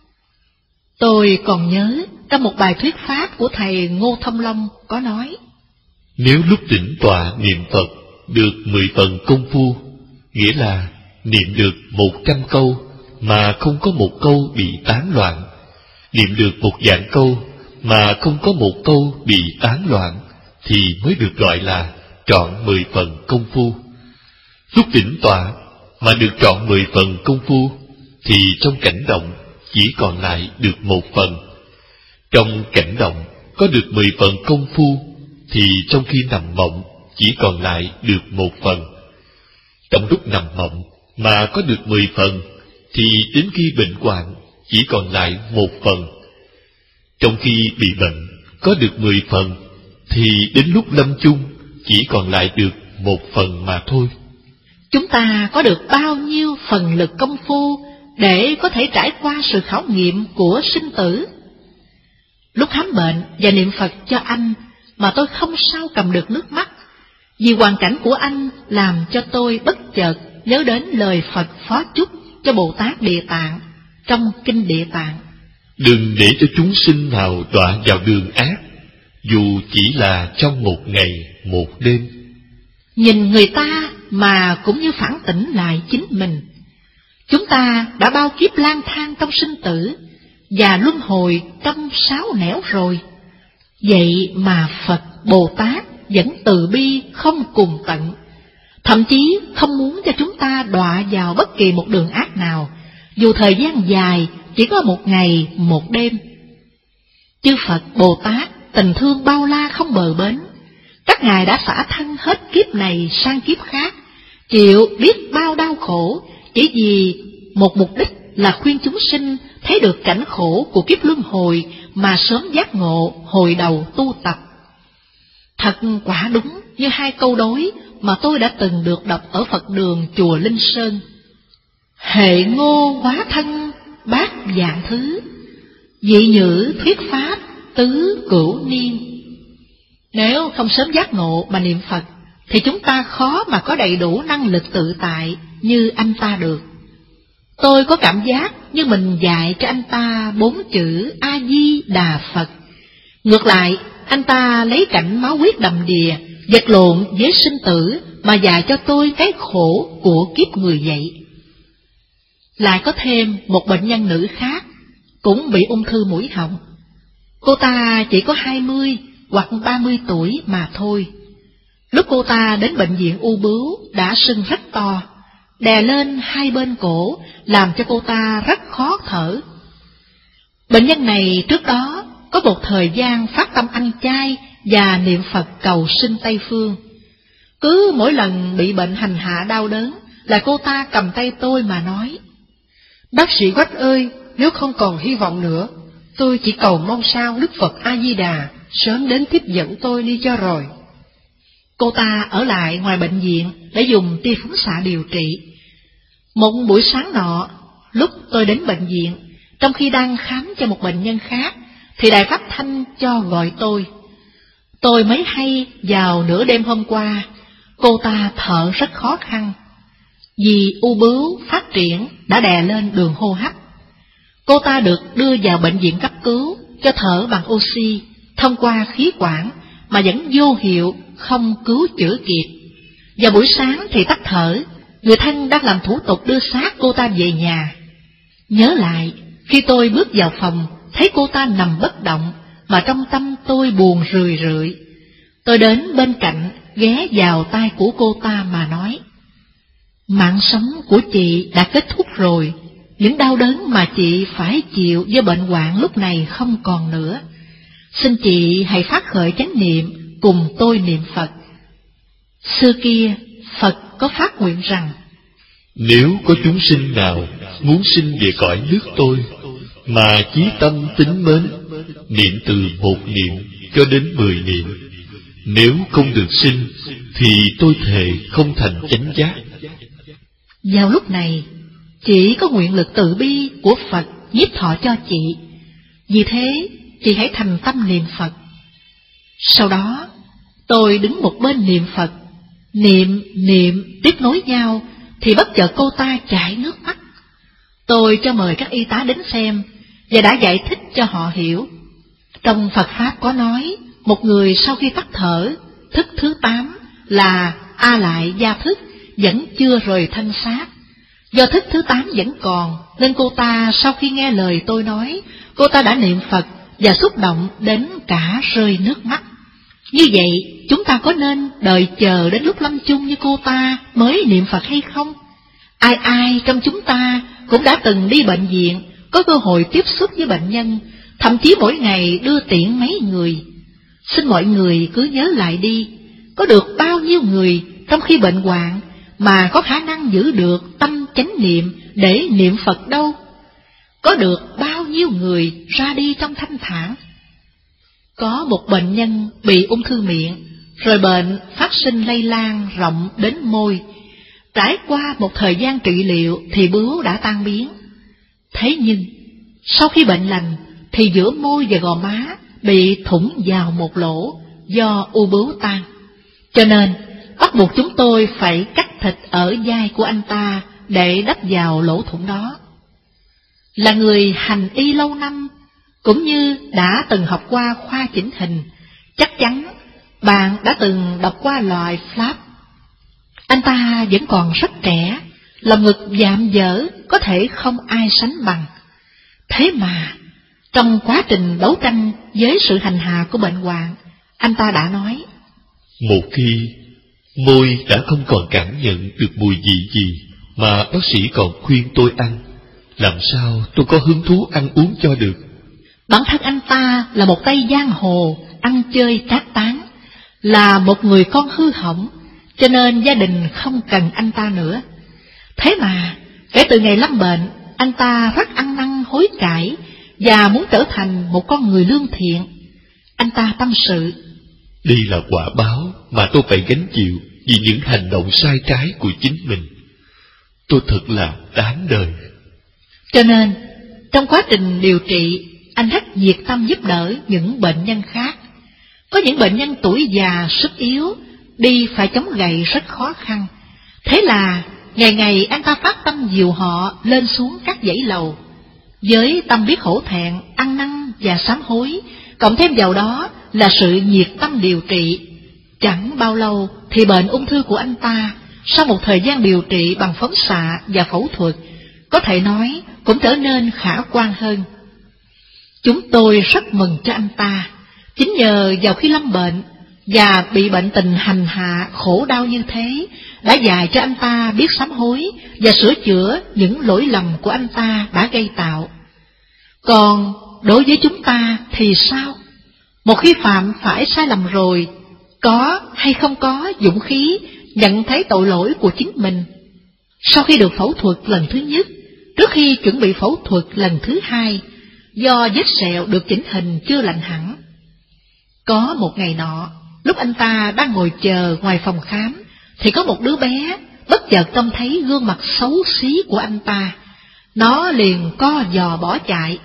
Tôi còn nhớ trong một bài thuyết pháp của thầy Ngô Thông Long có nói, nếu lúc tĩnh tọa niệm Phật được mười phần công phu, nghĩa là niệm được một trăm câu mà không có một câu bị tán loạn, niệm được một vạn câu mà không có một câu bị tán loạn, thì mới được gọi là trọn mười phần công phu. Lúc tĩnh tọa mà được trọn mười phần công phu, thì trong cảnh động chỉ còn lại được một phần. Trong cảnh động có được mười phần công phu, thì trong khi nằm mộng chỉ còn lại được một phần. Trong lúc nằm mộng mà có được mười phần, thì đến khi bệnh hoạn chỉ còn lại một phần. Trong khi bị bệnh có được mười phần, thì đến lúc lâm chung chỉ còn lại được một phần mà thôi. Chúng ta có được bao nhiêu phần lực công phu để có thể trải qua sự khảo nghiệm của sinh tử? Lúc khám bệnh và niệm Phật cho anh mà tôi không sao cầm được nước mắt, vì hoàn cảnh của anh làm cho tôi bất chợt nhớ đến lời Phật phó chúc cho Bồ Tát Địa Tạng trong Kinh Địa Tạng. Đừng để cho chúng sinh nào đọa vào đường ác, dù chỉ là trong một ngày một đêm. Nhìn người ta mà cũng như phản tỉnh lại chính mình. Chúng ta đã bao kiếp lang thang trong sinh tử và luân hồi trong sáu nẻo rồi. Vậy mà Phật Bồ Tát vẫn từ bi không cùng tận, thậm chí không muốn cho chúng ta đọa vào bất kỳ một đường ác nào, dù thời gian dài chỉ có một ngày một đêm. Chư Phật Bồ Tát tình thương bao la không bờ bến, các ngài đã xả thân hết kiếp này sang kiếp khác, chịu biết bao đau khổ, chỉ vì một mục đích là khuyên chúng sinh thấy được cảnh khổ của kiếp luân hồi mà sớm giác ngộ hồi đầu tu tập. Thật quả đúng như hai câu đối mà tôi đã từng được đọc ở Phật đường chùa Linh Sơn. Hệ ngô hóa thân bát vạn thứ, dị nhữ thuyết pháp tứ cửu niên. Nếu không sớm giác ngộ mà niệm Phật, thì chúng ta khó mà có đầy đủ năng lực tự tại như anh ta được. Tôi có cảm giác như mình dạy cho anh ta bốn chữ A-di-đà Phật. Ngược lại, anh ta lấy cảnh máu huyết đầm đìa, vật lộn với sinh tử mà dạy cho tôi cái khổ của kiếp người vậy. Lại có thêm một bệnh nhân nữ khác, cũng bị ung thư mũi họng. Cô ta chỉ có hai mươi hoặc ba mươi tuổi mà thôi. Lúc cô ta đến bệnh viện u bướu đã sưng rất to, đè lên hai bên cổ, làm cho cô ta rất khó thở. Bệnh nhân này trước đó có một thời gian phát tâm ăn chay và niệm Phật cầu sinh Tây Phương. Cứ mỗi lần bị bệnh hành hạ đau đớn là cô ta cầm tay tôi mà nói: Bác sĩ Quách ơi, nếu không còn hy vọng nữa, tôi chỉ cầu mong sao Đức Phật A-di-đà sớm đến tiếp dẫn tôi đi cho rồi. Cô ta ở lại ngoài bệnh viện để dùng tia phóng xạ điều trị. Một buổi sáng nọ, lúc tôi đến bệnh viện, trong khi đang khám cho một bệnh nhân khác, thì đài phát thanh cho gọi tôi. Tôi mới hay vào nửa đêm hôm qua, cô ta thở rất khó khăn, vì u bướu phát triển đã đè lên đường hô hấp. Cô ta được đưa vào bệnh viện cấp cứu cho thở bằng oxy thông qua khí quản mà vẫn vô hiệu, không cứu chữa kịp. Vào buổi sáng thì tắt thở, người thân đang làm thủ tục đưa xác cô ta về nhà. Nhớ lại, khi tôi bước vào phòng, thấy cô ta nằm bất động, mà trong tâm tôi buồn rười rượi. Tôi đến bên cạnh, ghé vào tai của cô ta mà nói: mạng sống của chị đã kết thúc rồi, những đau đớn mà chị phải chịu do bệnh hoạn lúc này không còn nữa. Xin chị hãy phát khởi chánh niệm, cùng tôi niệm Phật. Xưa kia, Phật có phát nguyện rằng: nếu có chúng sinh nào muốn sinh về cõi nước tôi, mà chí tâm tín mến, niệm từ một niệm cho đến mười niệm, nếu không được sinh, thì tôi thề không thành chánh giác. Vào lúc này, chỉ có nguyện lực từ bi của Phật nhiếp thọ cho chị. Vì thế, chị hãy thành tâm niệm Phật. Sau đó, tôi đứng một bên niệm Phật, niệm, niệm, tiếp nối nhau, thì bất chợt cô ta chảy nước mắt. Tôi cho mời các y tá đến xem, và đã giải thích cho họ hiểu. Trong Phật Pháp có nói, một người sau khi tắt thở, thức thứ tám là A Lại Gia Thức, vẫn chưa rời thân xác. Do thức thứ tám vẫn còn, nên cô ta sau khi nghe lời tôi nói, cô ta đã niệm Phật và xúc động đến cả rơi nước mắt. Như vậy, chúng ta có nên đợi chờ đến lúc lâm chung như cô ta mới niệm Phật hay không? Ai ai trong chúng ta cũng đã từng đi bệnh viện, có cơ hội tiếp xúc với bệnh nhân, thậm chí mỗi ngày đưa tiễn mấy người. Xin mọi người cứ nhớ lại đi, có được bao nhiêu người trong khi bệnh hoạn mà có khả năng giữ được tâm chánh niệm để niệm Phật đâu? Có được bao nhiêu người ra đi trong thanh thản? Có một bệnh nhân bị ung thư miệng, rồi bệnh phát sinh lây lan rộng đến môi. Trải qua một thời gian trị liệu thì bướu đã tan biến. Thế nhưng, sau khi bệnh lành thì giữa môi và gò má bị thủng vào một lỗ do u bướu tan. Cho nên, bắt buộc chúng tôi phải cắt thịt ở vai của anh ta để đắp vào lỗ thủng đó. Là người hành y lâu năm, cũng như đã từng học qua khoa chỉnh hình, chắc chắn bạn đã từng đọc qua loại flap. Anh ta vẫn còn rất trẻ, lòng ngực dạm dở có thể không ai sánh bằng. Thế mà, trong quá trình đấu tranh với sự hành hạ của bệnh hoạn, anh ta đã nói: một khi môi đã không còn cảm nhận được mùi vị gì mà bác sĩ còn khuyên tôi ăn, làm sao tôi có hứng thú ăn uống cho được? Bản thân anh ta là một tay giang hồ, ăn chơi trác tán, là một người con hư hỏng, cho nên gia đình không cần anh ta nữa. Thế mà, kể từ ngày lâm bệnh, anh ta rất ăn năn hối cải và muốn trở thành một con người lương thiện. Anh ta tâm sự: đây là quả báo mà tôi phải gánh chịu vì những hành động sai trái của chính mình. Tôi thật là đáng đời. Cho nên, trong quá trình điều trị, anh rất nhiệt tâm giúp đỡ những bệnh nhân khác. Có những bệnh nhân tuổi già, sức yếu, đi phải chống gậy rất khó khăn. Thế là, ngày ngày anh ta phát tâm dìu họ lên xuống các dãy lầu. Với tâm biết hổ thẹn, ăn năn và sám hối, cộng thêm vào đó là sự nhiệt tâm điều trị. Chẳng bao lâu thì bệnh ung thư của anh ta, sau một thời gian điều trị bằng phóng xạ và phẫu thuật, có thể nói cũng trở nên khả quan hơn. Chúng tôi rất mừng cho anh ta, chính nhờ vào khi lâm bệnh và bị bệnh tình hành hạ khổ đau như thế, đã dạy cho anh ta biết sám hối và sửa chữa những lỗi lầm của anh ta đã gây tạo. Còn đối với chúng ta thì sao? Một khi phạm phải sai lầm rồi, có hay không có dũng khí nhận thấy tội lỗi của chính mình? Sau khi được phẫu thuật lần thứ nhất, trước khi chuẩn bị phẫu thuật lần thứ hai, do vết sẹo được chỉnh hình chưa lành hẳn. Có một ngày nọ, lúc anh ta đang ngồi chờ ngoài phòng khám, thì có một đứa bé bất chợt trông thấy gương mặt xấu xí của anh ta. Nó liền co giò bỏ chạy.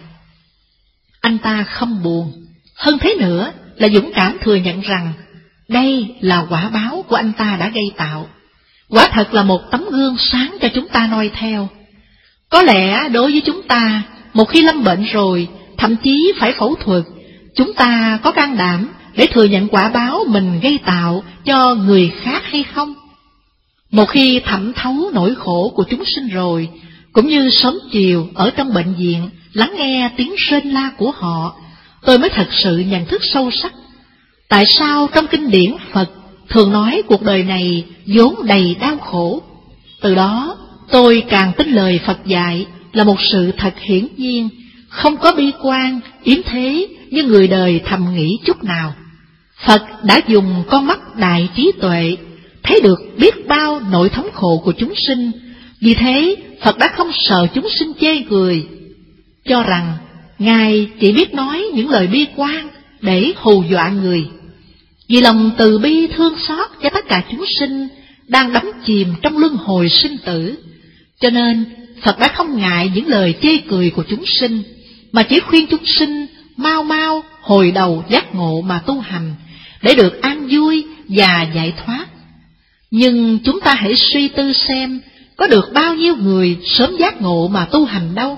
Anh ta không buồn, hơn thế nữa là dũng cảm thừa nhận rằng đây là quả báo của anh ta đã gây tạo. Quả thật là một tấm gương sáng cho chúng ta noi theo. Có lẽ đối với chúng ta, một khi lâm bệnh rồi, thậm chí phải phẫu thuật, chúng ta có can đảm để thừa nhận quả báo mình gây tạo cho người khác hay không? Một khi thẩm thấu nỗi khổ của chúng sinh rồi, cũng như sớm chiều ở trong bệnh viện lắng nghe tiếng rên la của họ, tôi mới thật sự nhận thức sâu sắc tại sao trong kinh điển Phật thường nói cuộc đời này vốn đầy đau khổ. Từ đó tôi càng tin lời Phật dạy là một sự thật hiển nhiên, không có bi quan, yếm thế như người đời thầm nghĩ chút nào. Phật đã dùng con mắt đại trí tuệ thấy được biết bao nỗi thống khổ của chúng sinh, vì thế Phật đã không sợ chúng sinh chê cười, cho rằng Ngài chỉ biết nói những lời bi quan để hù dọa người. Vì lòng từ bi thương xót cho tất cả chúng sinh đang đắm chìm trong luân hồi sinh tử, cho nên Phật đã không ngại những lời chê cười của chúng sinh, mà chỉ khuyên chúng sinh mau mau hồi đầu giác ngộ mà tu hành, để được an vui và giải thoát. Nhưng chúng ta hãy suy tư xem, có được bao nhiêu người sớm giác ngộ mà tu hành đâu.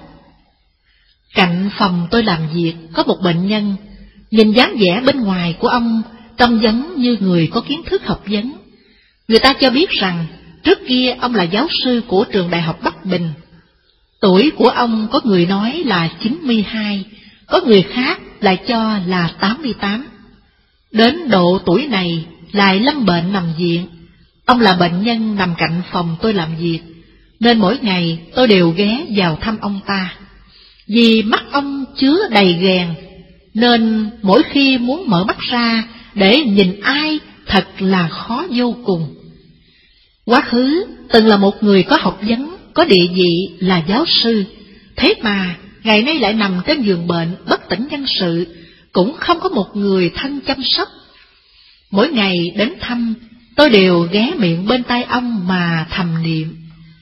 Cạnh phòng tôi làm việc có một bệnh nhân, nhìn dáng vẻ bên ngoài của ông trông giống như người có kiến thức học vấn. Người ta cho biết rằng trước kia ông là giáo sư của trường Đại học Bắc Bình. Tuổi của ông có người nói là chín mươi hai, có người khác lại cho là tám mươi tám. Đến độ tuổi này lại lâm bệnh nằm viện. Ông là bệnh nhân nằm cạnh phòng tôi làm việc, nên mỗi ngày tôi đều ghé vào thăm ông ta. Vì mắt ông chứa đầy ghèn, nên mỗi khi muốn mở mắt ra để nhìn ai thật là khó vô cùng. Quá khứ từng là một người có học vấn, có địa vị là giáo sư, thế mà ngày nay lại nằm trên giường bệnh bất tỉnh nhân sự, cũng không có một người thân chăm sóc. Mỗi ngày đến thăm, tôi đều ghé miệng bên tai ông mà thầm niệm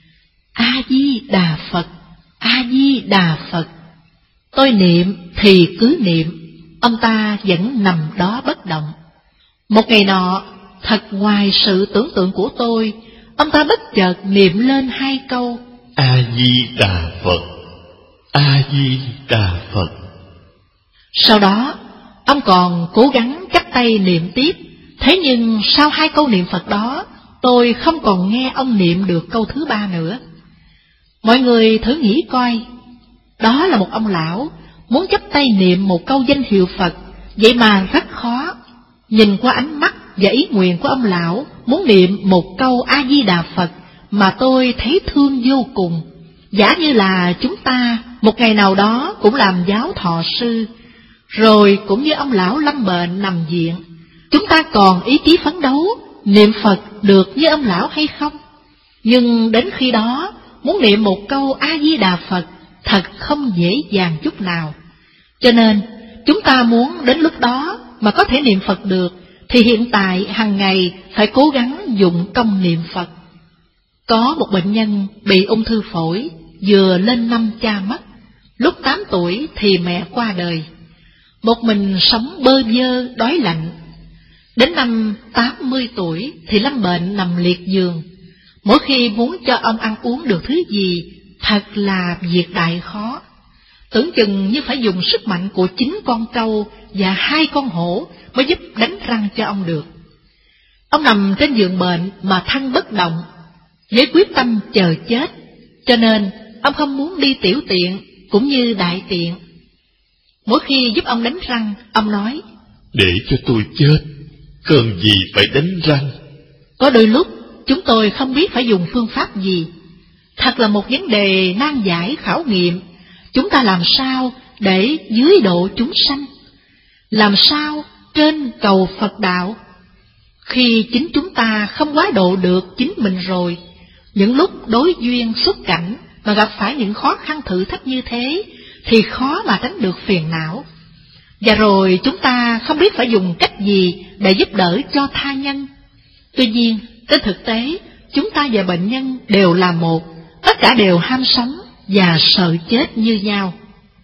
A-di-đà Phật, A-di-đà Phật. Tôi niệm thì cứ niệm, ông ta vẫn nằm đó bất động. Một ngày nọ, thật ngoài sự tưởng tượng của tôi, ông ta bất chợt niệm lên hai câu A-di-đà Phật, A-di-đà Phật. Sau đó, ông còn cố gắng chắp tay niệm tiếp. Thế nhưng sau hai câu niệm Phật đó, tôi không còn nghe ông niệm được câu thứ ba nữa. Mọi người thử nghĩ coi, đó là một ông lão muốn chắp tay niệm một câu danh hiệu Phật, vậy mà rất khó. Nhìn qua ánh mắt và ý nguyện của ông lão muốn niệm một câu A-di-đà Phật mà tôi thấy thương vô cùng. Giả như là chúng ta một ngày nào đó cũng làm giáo thọ sư, rồi cũng như ông lão lâm bệnh nằm viện, chúng ta còn ý chí phấn đấu niệm Phật được như ông lão hay không? Nhưng đến khi đó, muốn niệm một câu A-di-đà Phật thật không dễ dàng chút nào. Cho nên, chúng ta muốn đến lúc đó mà có thể niệm Phật được, thì hiện tại hàng ngày phải cố gắng dụng công niệm Phật. Có một bệnh nhân bị ung thư phổi, vừa lên năm cha mất. Lúc tám tuổi thì mẹ qua đời. Một mình sống bơ vơ đói lạnh. Đến năm tám mươi tuổi thì lâm bệnh nằm liệt giường. Mỗi khi muốn cho ông ăn uống được thứ gì, thật là việc đại khó. Tưởng chừng như phải dùng sức mạnh của chín con trâu và hai con hổ mới giúp đánh răng cho ông được. Ông nằm trên giường bệnh mà thân bất động, với quyết tâm chờ chết, cho nên ông không muốn đi tiểu tiện cũng như đại tiện. Mỗi khi giúp ông đánh răng, ông nói: Để cho tôi chết, cần gì phải đánh răng. Có đôi lúc chúng tôi không biết phải dùng phương pháp gì. Thật là một vấn đề nan giải khảo nghiệm. Chúng ta làm sao để dưới độ chúng sanh? Làm sao trên cầu Phật đạo? Khi chính chúng ta không quá độ được chính mình rồi, những lúc đối duyên xuất cảnh mà gặp phải những khó khăn thử thách như thế, thì khó mà tránh được phiền não. Và rồi chúng ta không biết phải dùng cách gì để giúp đỡ cho tha nhân. Tuy nhiên, trên thực tế, chúng ta và bệnh nhân đều là một, tất cả đều ham sống và sợ chết như nhau.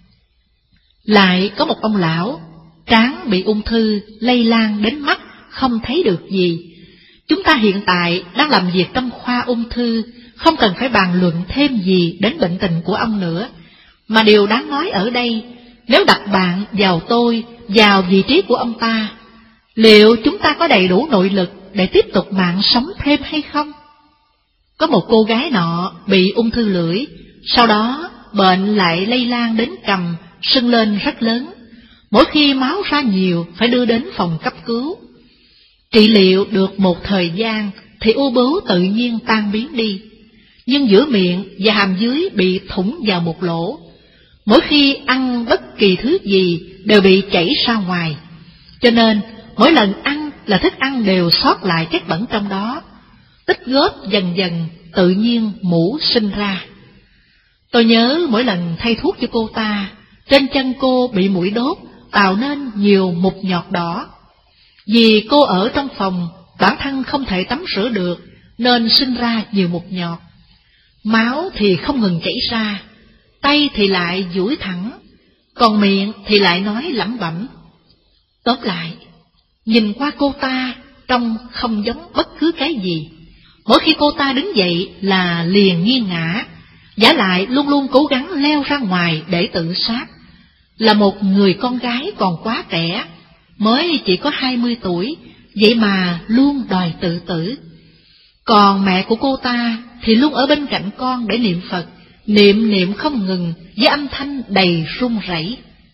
Lại có một ông lão, trán bị ung thư lây lan đến mắt, không thấy được gì. Chúng ta hiện tại đang làm việc trong khoa ung thư, không cần phải bàn luận thêm gì đến bệnh tình của ông nữa. Mà điều đáng nói ở đây, nếu đặt bạn vào tôi, vào vị trí của ông ta, liệu chúng ta có đầy đủ nội lực để tiếp tục mạng sống thêm hay không? Có một cô gái nọ bị ung thư lưỡi, sau đó bệnh lại lây lan đến cằm, sưng lên rất lớn. Mỗi khi máu ra nhiều phải đưa đến phòng cấp cứu. Trị liệu được một thời gian thì u bướu tự nhiên tan biến đi, nhưng giữa miệng và hàm dưới bị thủng vào một lỗ. Mỗi khi ăn bất kỳ thứ gì đều bị chảy ra ngoài, cho nên mỗi lần ăn là thức ăn đều sót lại chất bẩn trong đó. Tích góp dần dần tự nhiên mủ sinh ra. Tôi nhớ mỗi lần thay thuốc cho cô ta, trên chân cô bị muỗi đốt, tạo nên nhiều mụn nhọt đỏ. Vì cô ở trong phòng, bản thân không thể tắm rửa được, nên sinh ra nhiều mụn nhọt. Máu thì không ngừng chảy ra, tay thì lại duỗi thẳng, còn miệng thì lại nói lẩm bẩm. Tóm lại, nhìn qua cô ta trông không giống bất cứ cái gì. Mỗi khi cô ta đứng dậy là liền nghiêng ngã, vả lại luôn luôn cố gắng leo ra ngoài để tự sát. Là một người con gái còn quá trẻ, mới chỉ có hai mươi tuổi, vậy mà luôn đòi tự tử. Còn mẹ của cô ta thì luôn ở bên cạnh con để niệm Phật, niệm niệm không ngừng với âm thanh đầy run rẩy.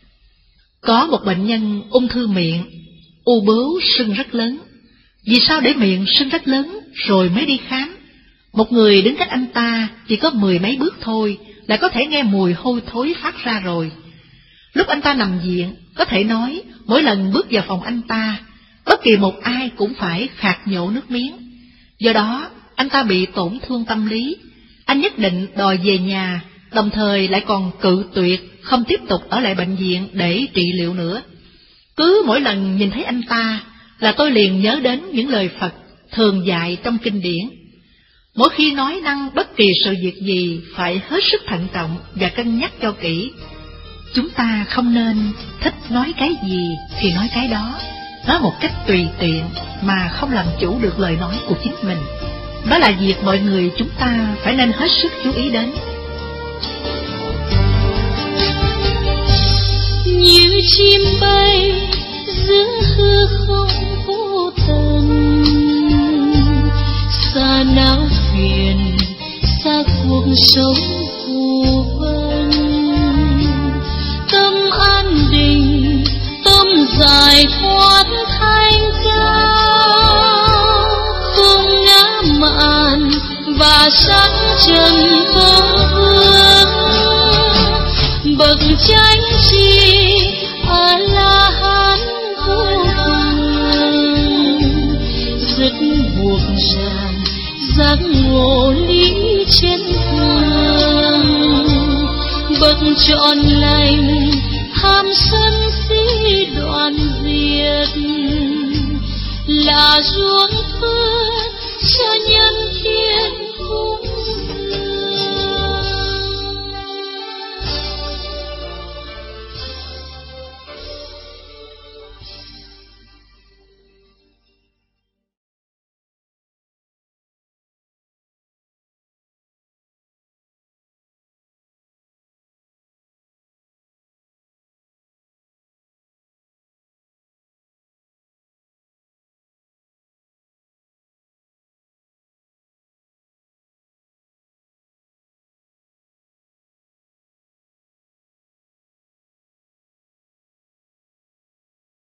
Có một bệnh nhân ung thư miệng, u bướu sưng rất lớn. Vì sao để miệng sưng rất lớn rồi mới đi khám? Một người đứng cách anh ta chỉ có mười mấy bước thôi là có thể nghe mùi hôi thối phát ra rồi. Lúc anh ta nằm viện, có thể nói mỗi lần bước vào phòng anh ta, bất kỳ một ai cũng phải khạc nhổ nước miếng. Do đó, anh ta bị tổn thương tâm lý. Anh nhất định đòi về nhà, đồng thời lại còn cự tuyệt không tiếp tục ở lại bệnh viện để trị liệu nữa. Cứ mỗi lần nhìn thấy anh ta là tôi liền nhớ đến những lời Phật thường dạy trong kinh điển. Mỗi khi nói năng bất kỳ sự việc gì phải hết sức thận trọng và cân nhắc cho kỹ. Chúng ta không nên thích nói cái gì thì nói cái đó, nói một cách tùy tiện mà không làm chủ được lời nói của chính mình. Đó là việc mọi người chúng ta phải nên hết sức chú ý đến. Như chim bay giữa hư không vô tận, xa não phiền, xa cuộc sống phù vân. Tâm an định, tâm giải thoát thanh cao, không ngã mạn và sắc trần vô hướng. Bậc chánh tri a la hán vô cùng, dứt buộc ràng giác ngộ lý chân thường. Bậc trọn lành tham sân si đoạn diệt, là ruộng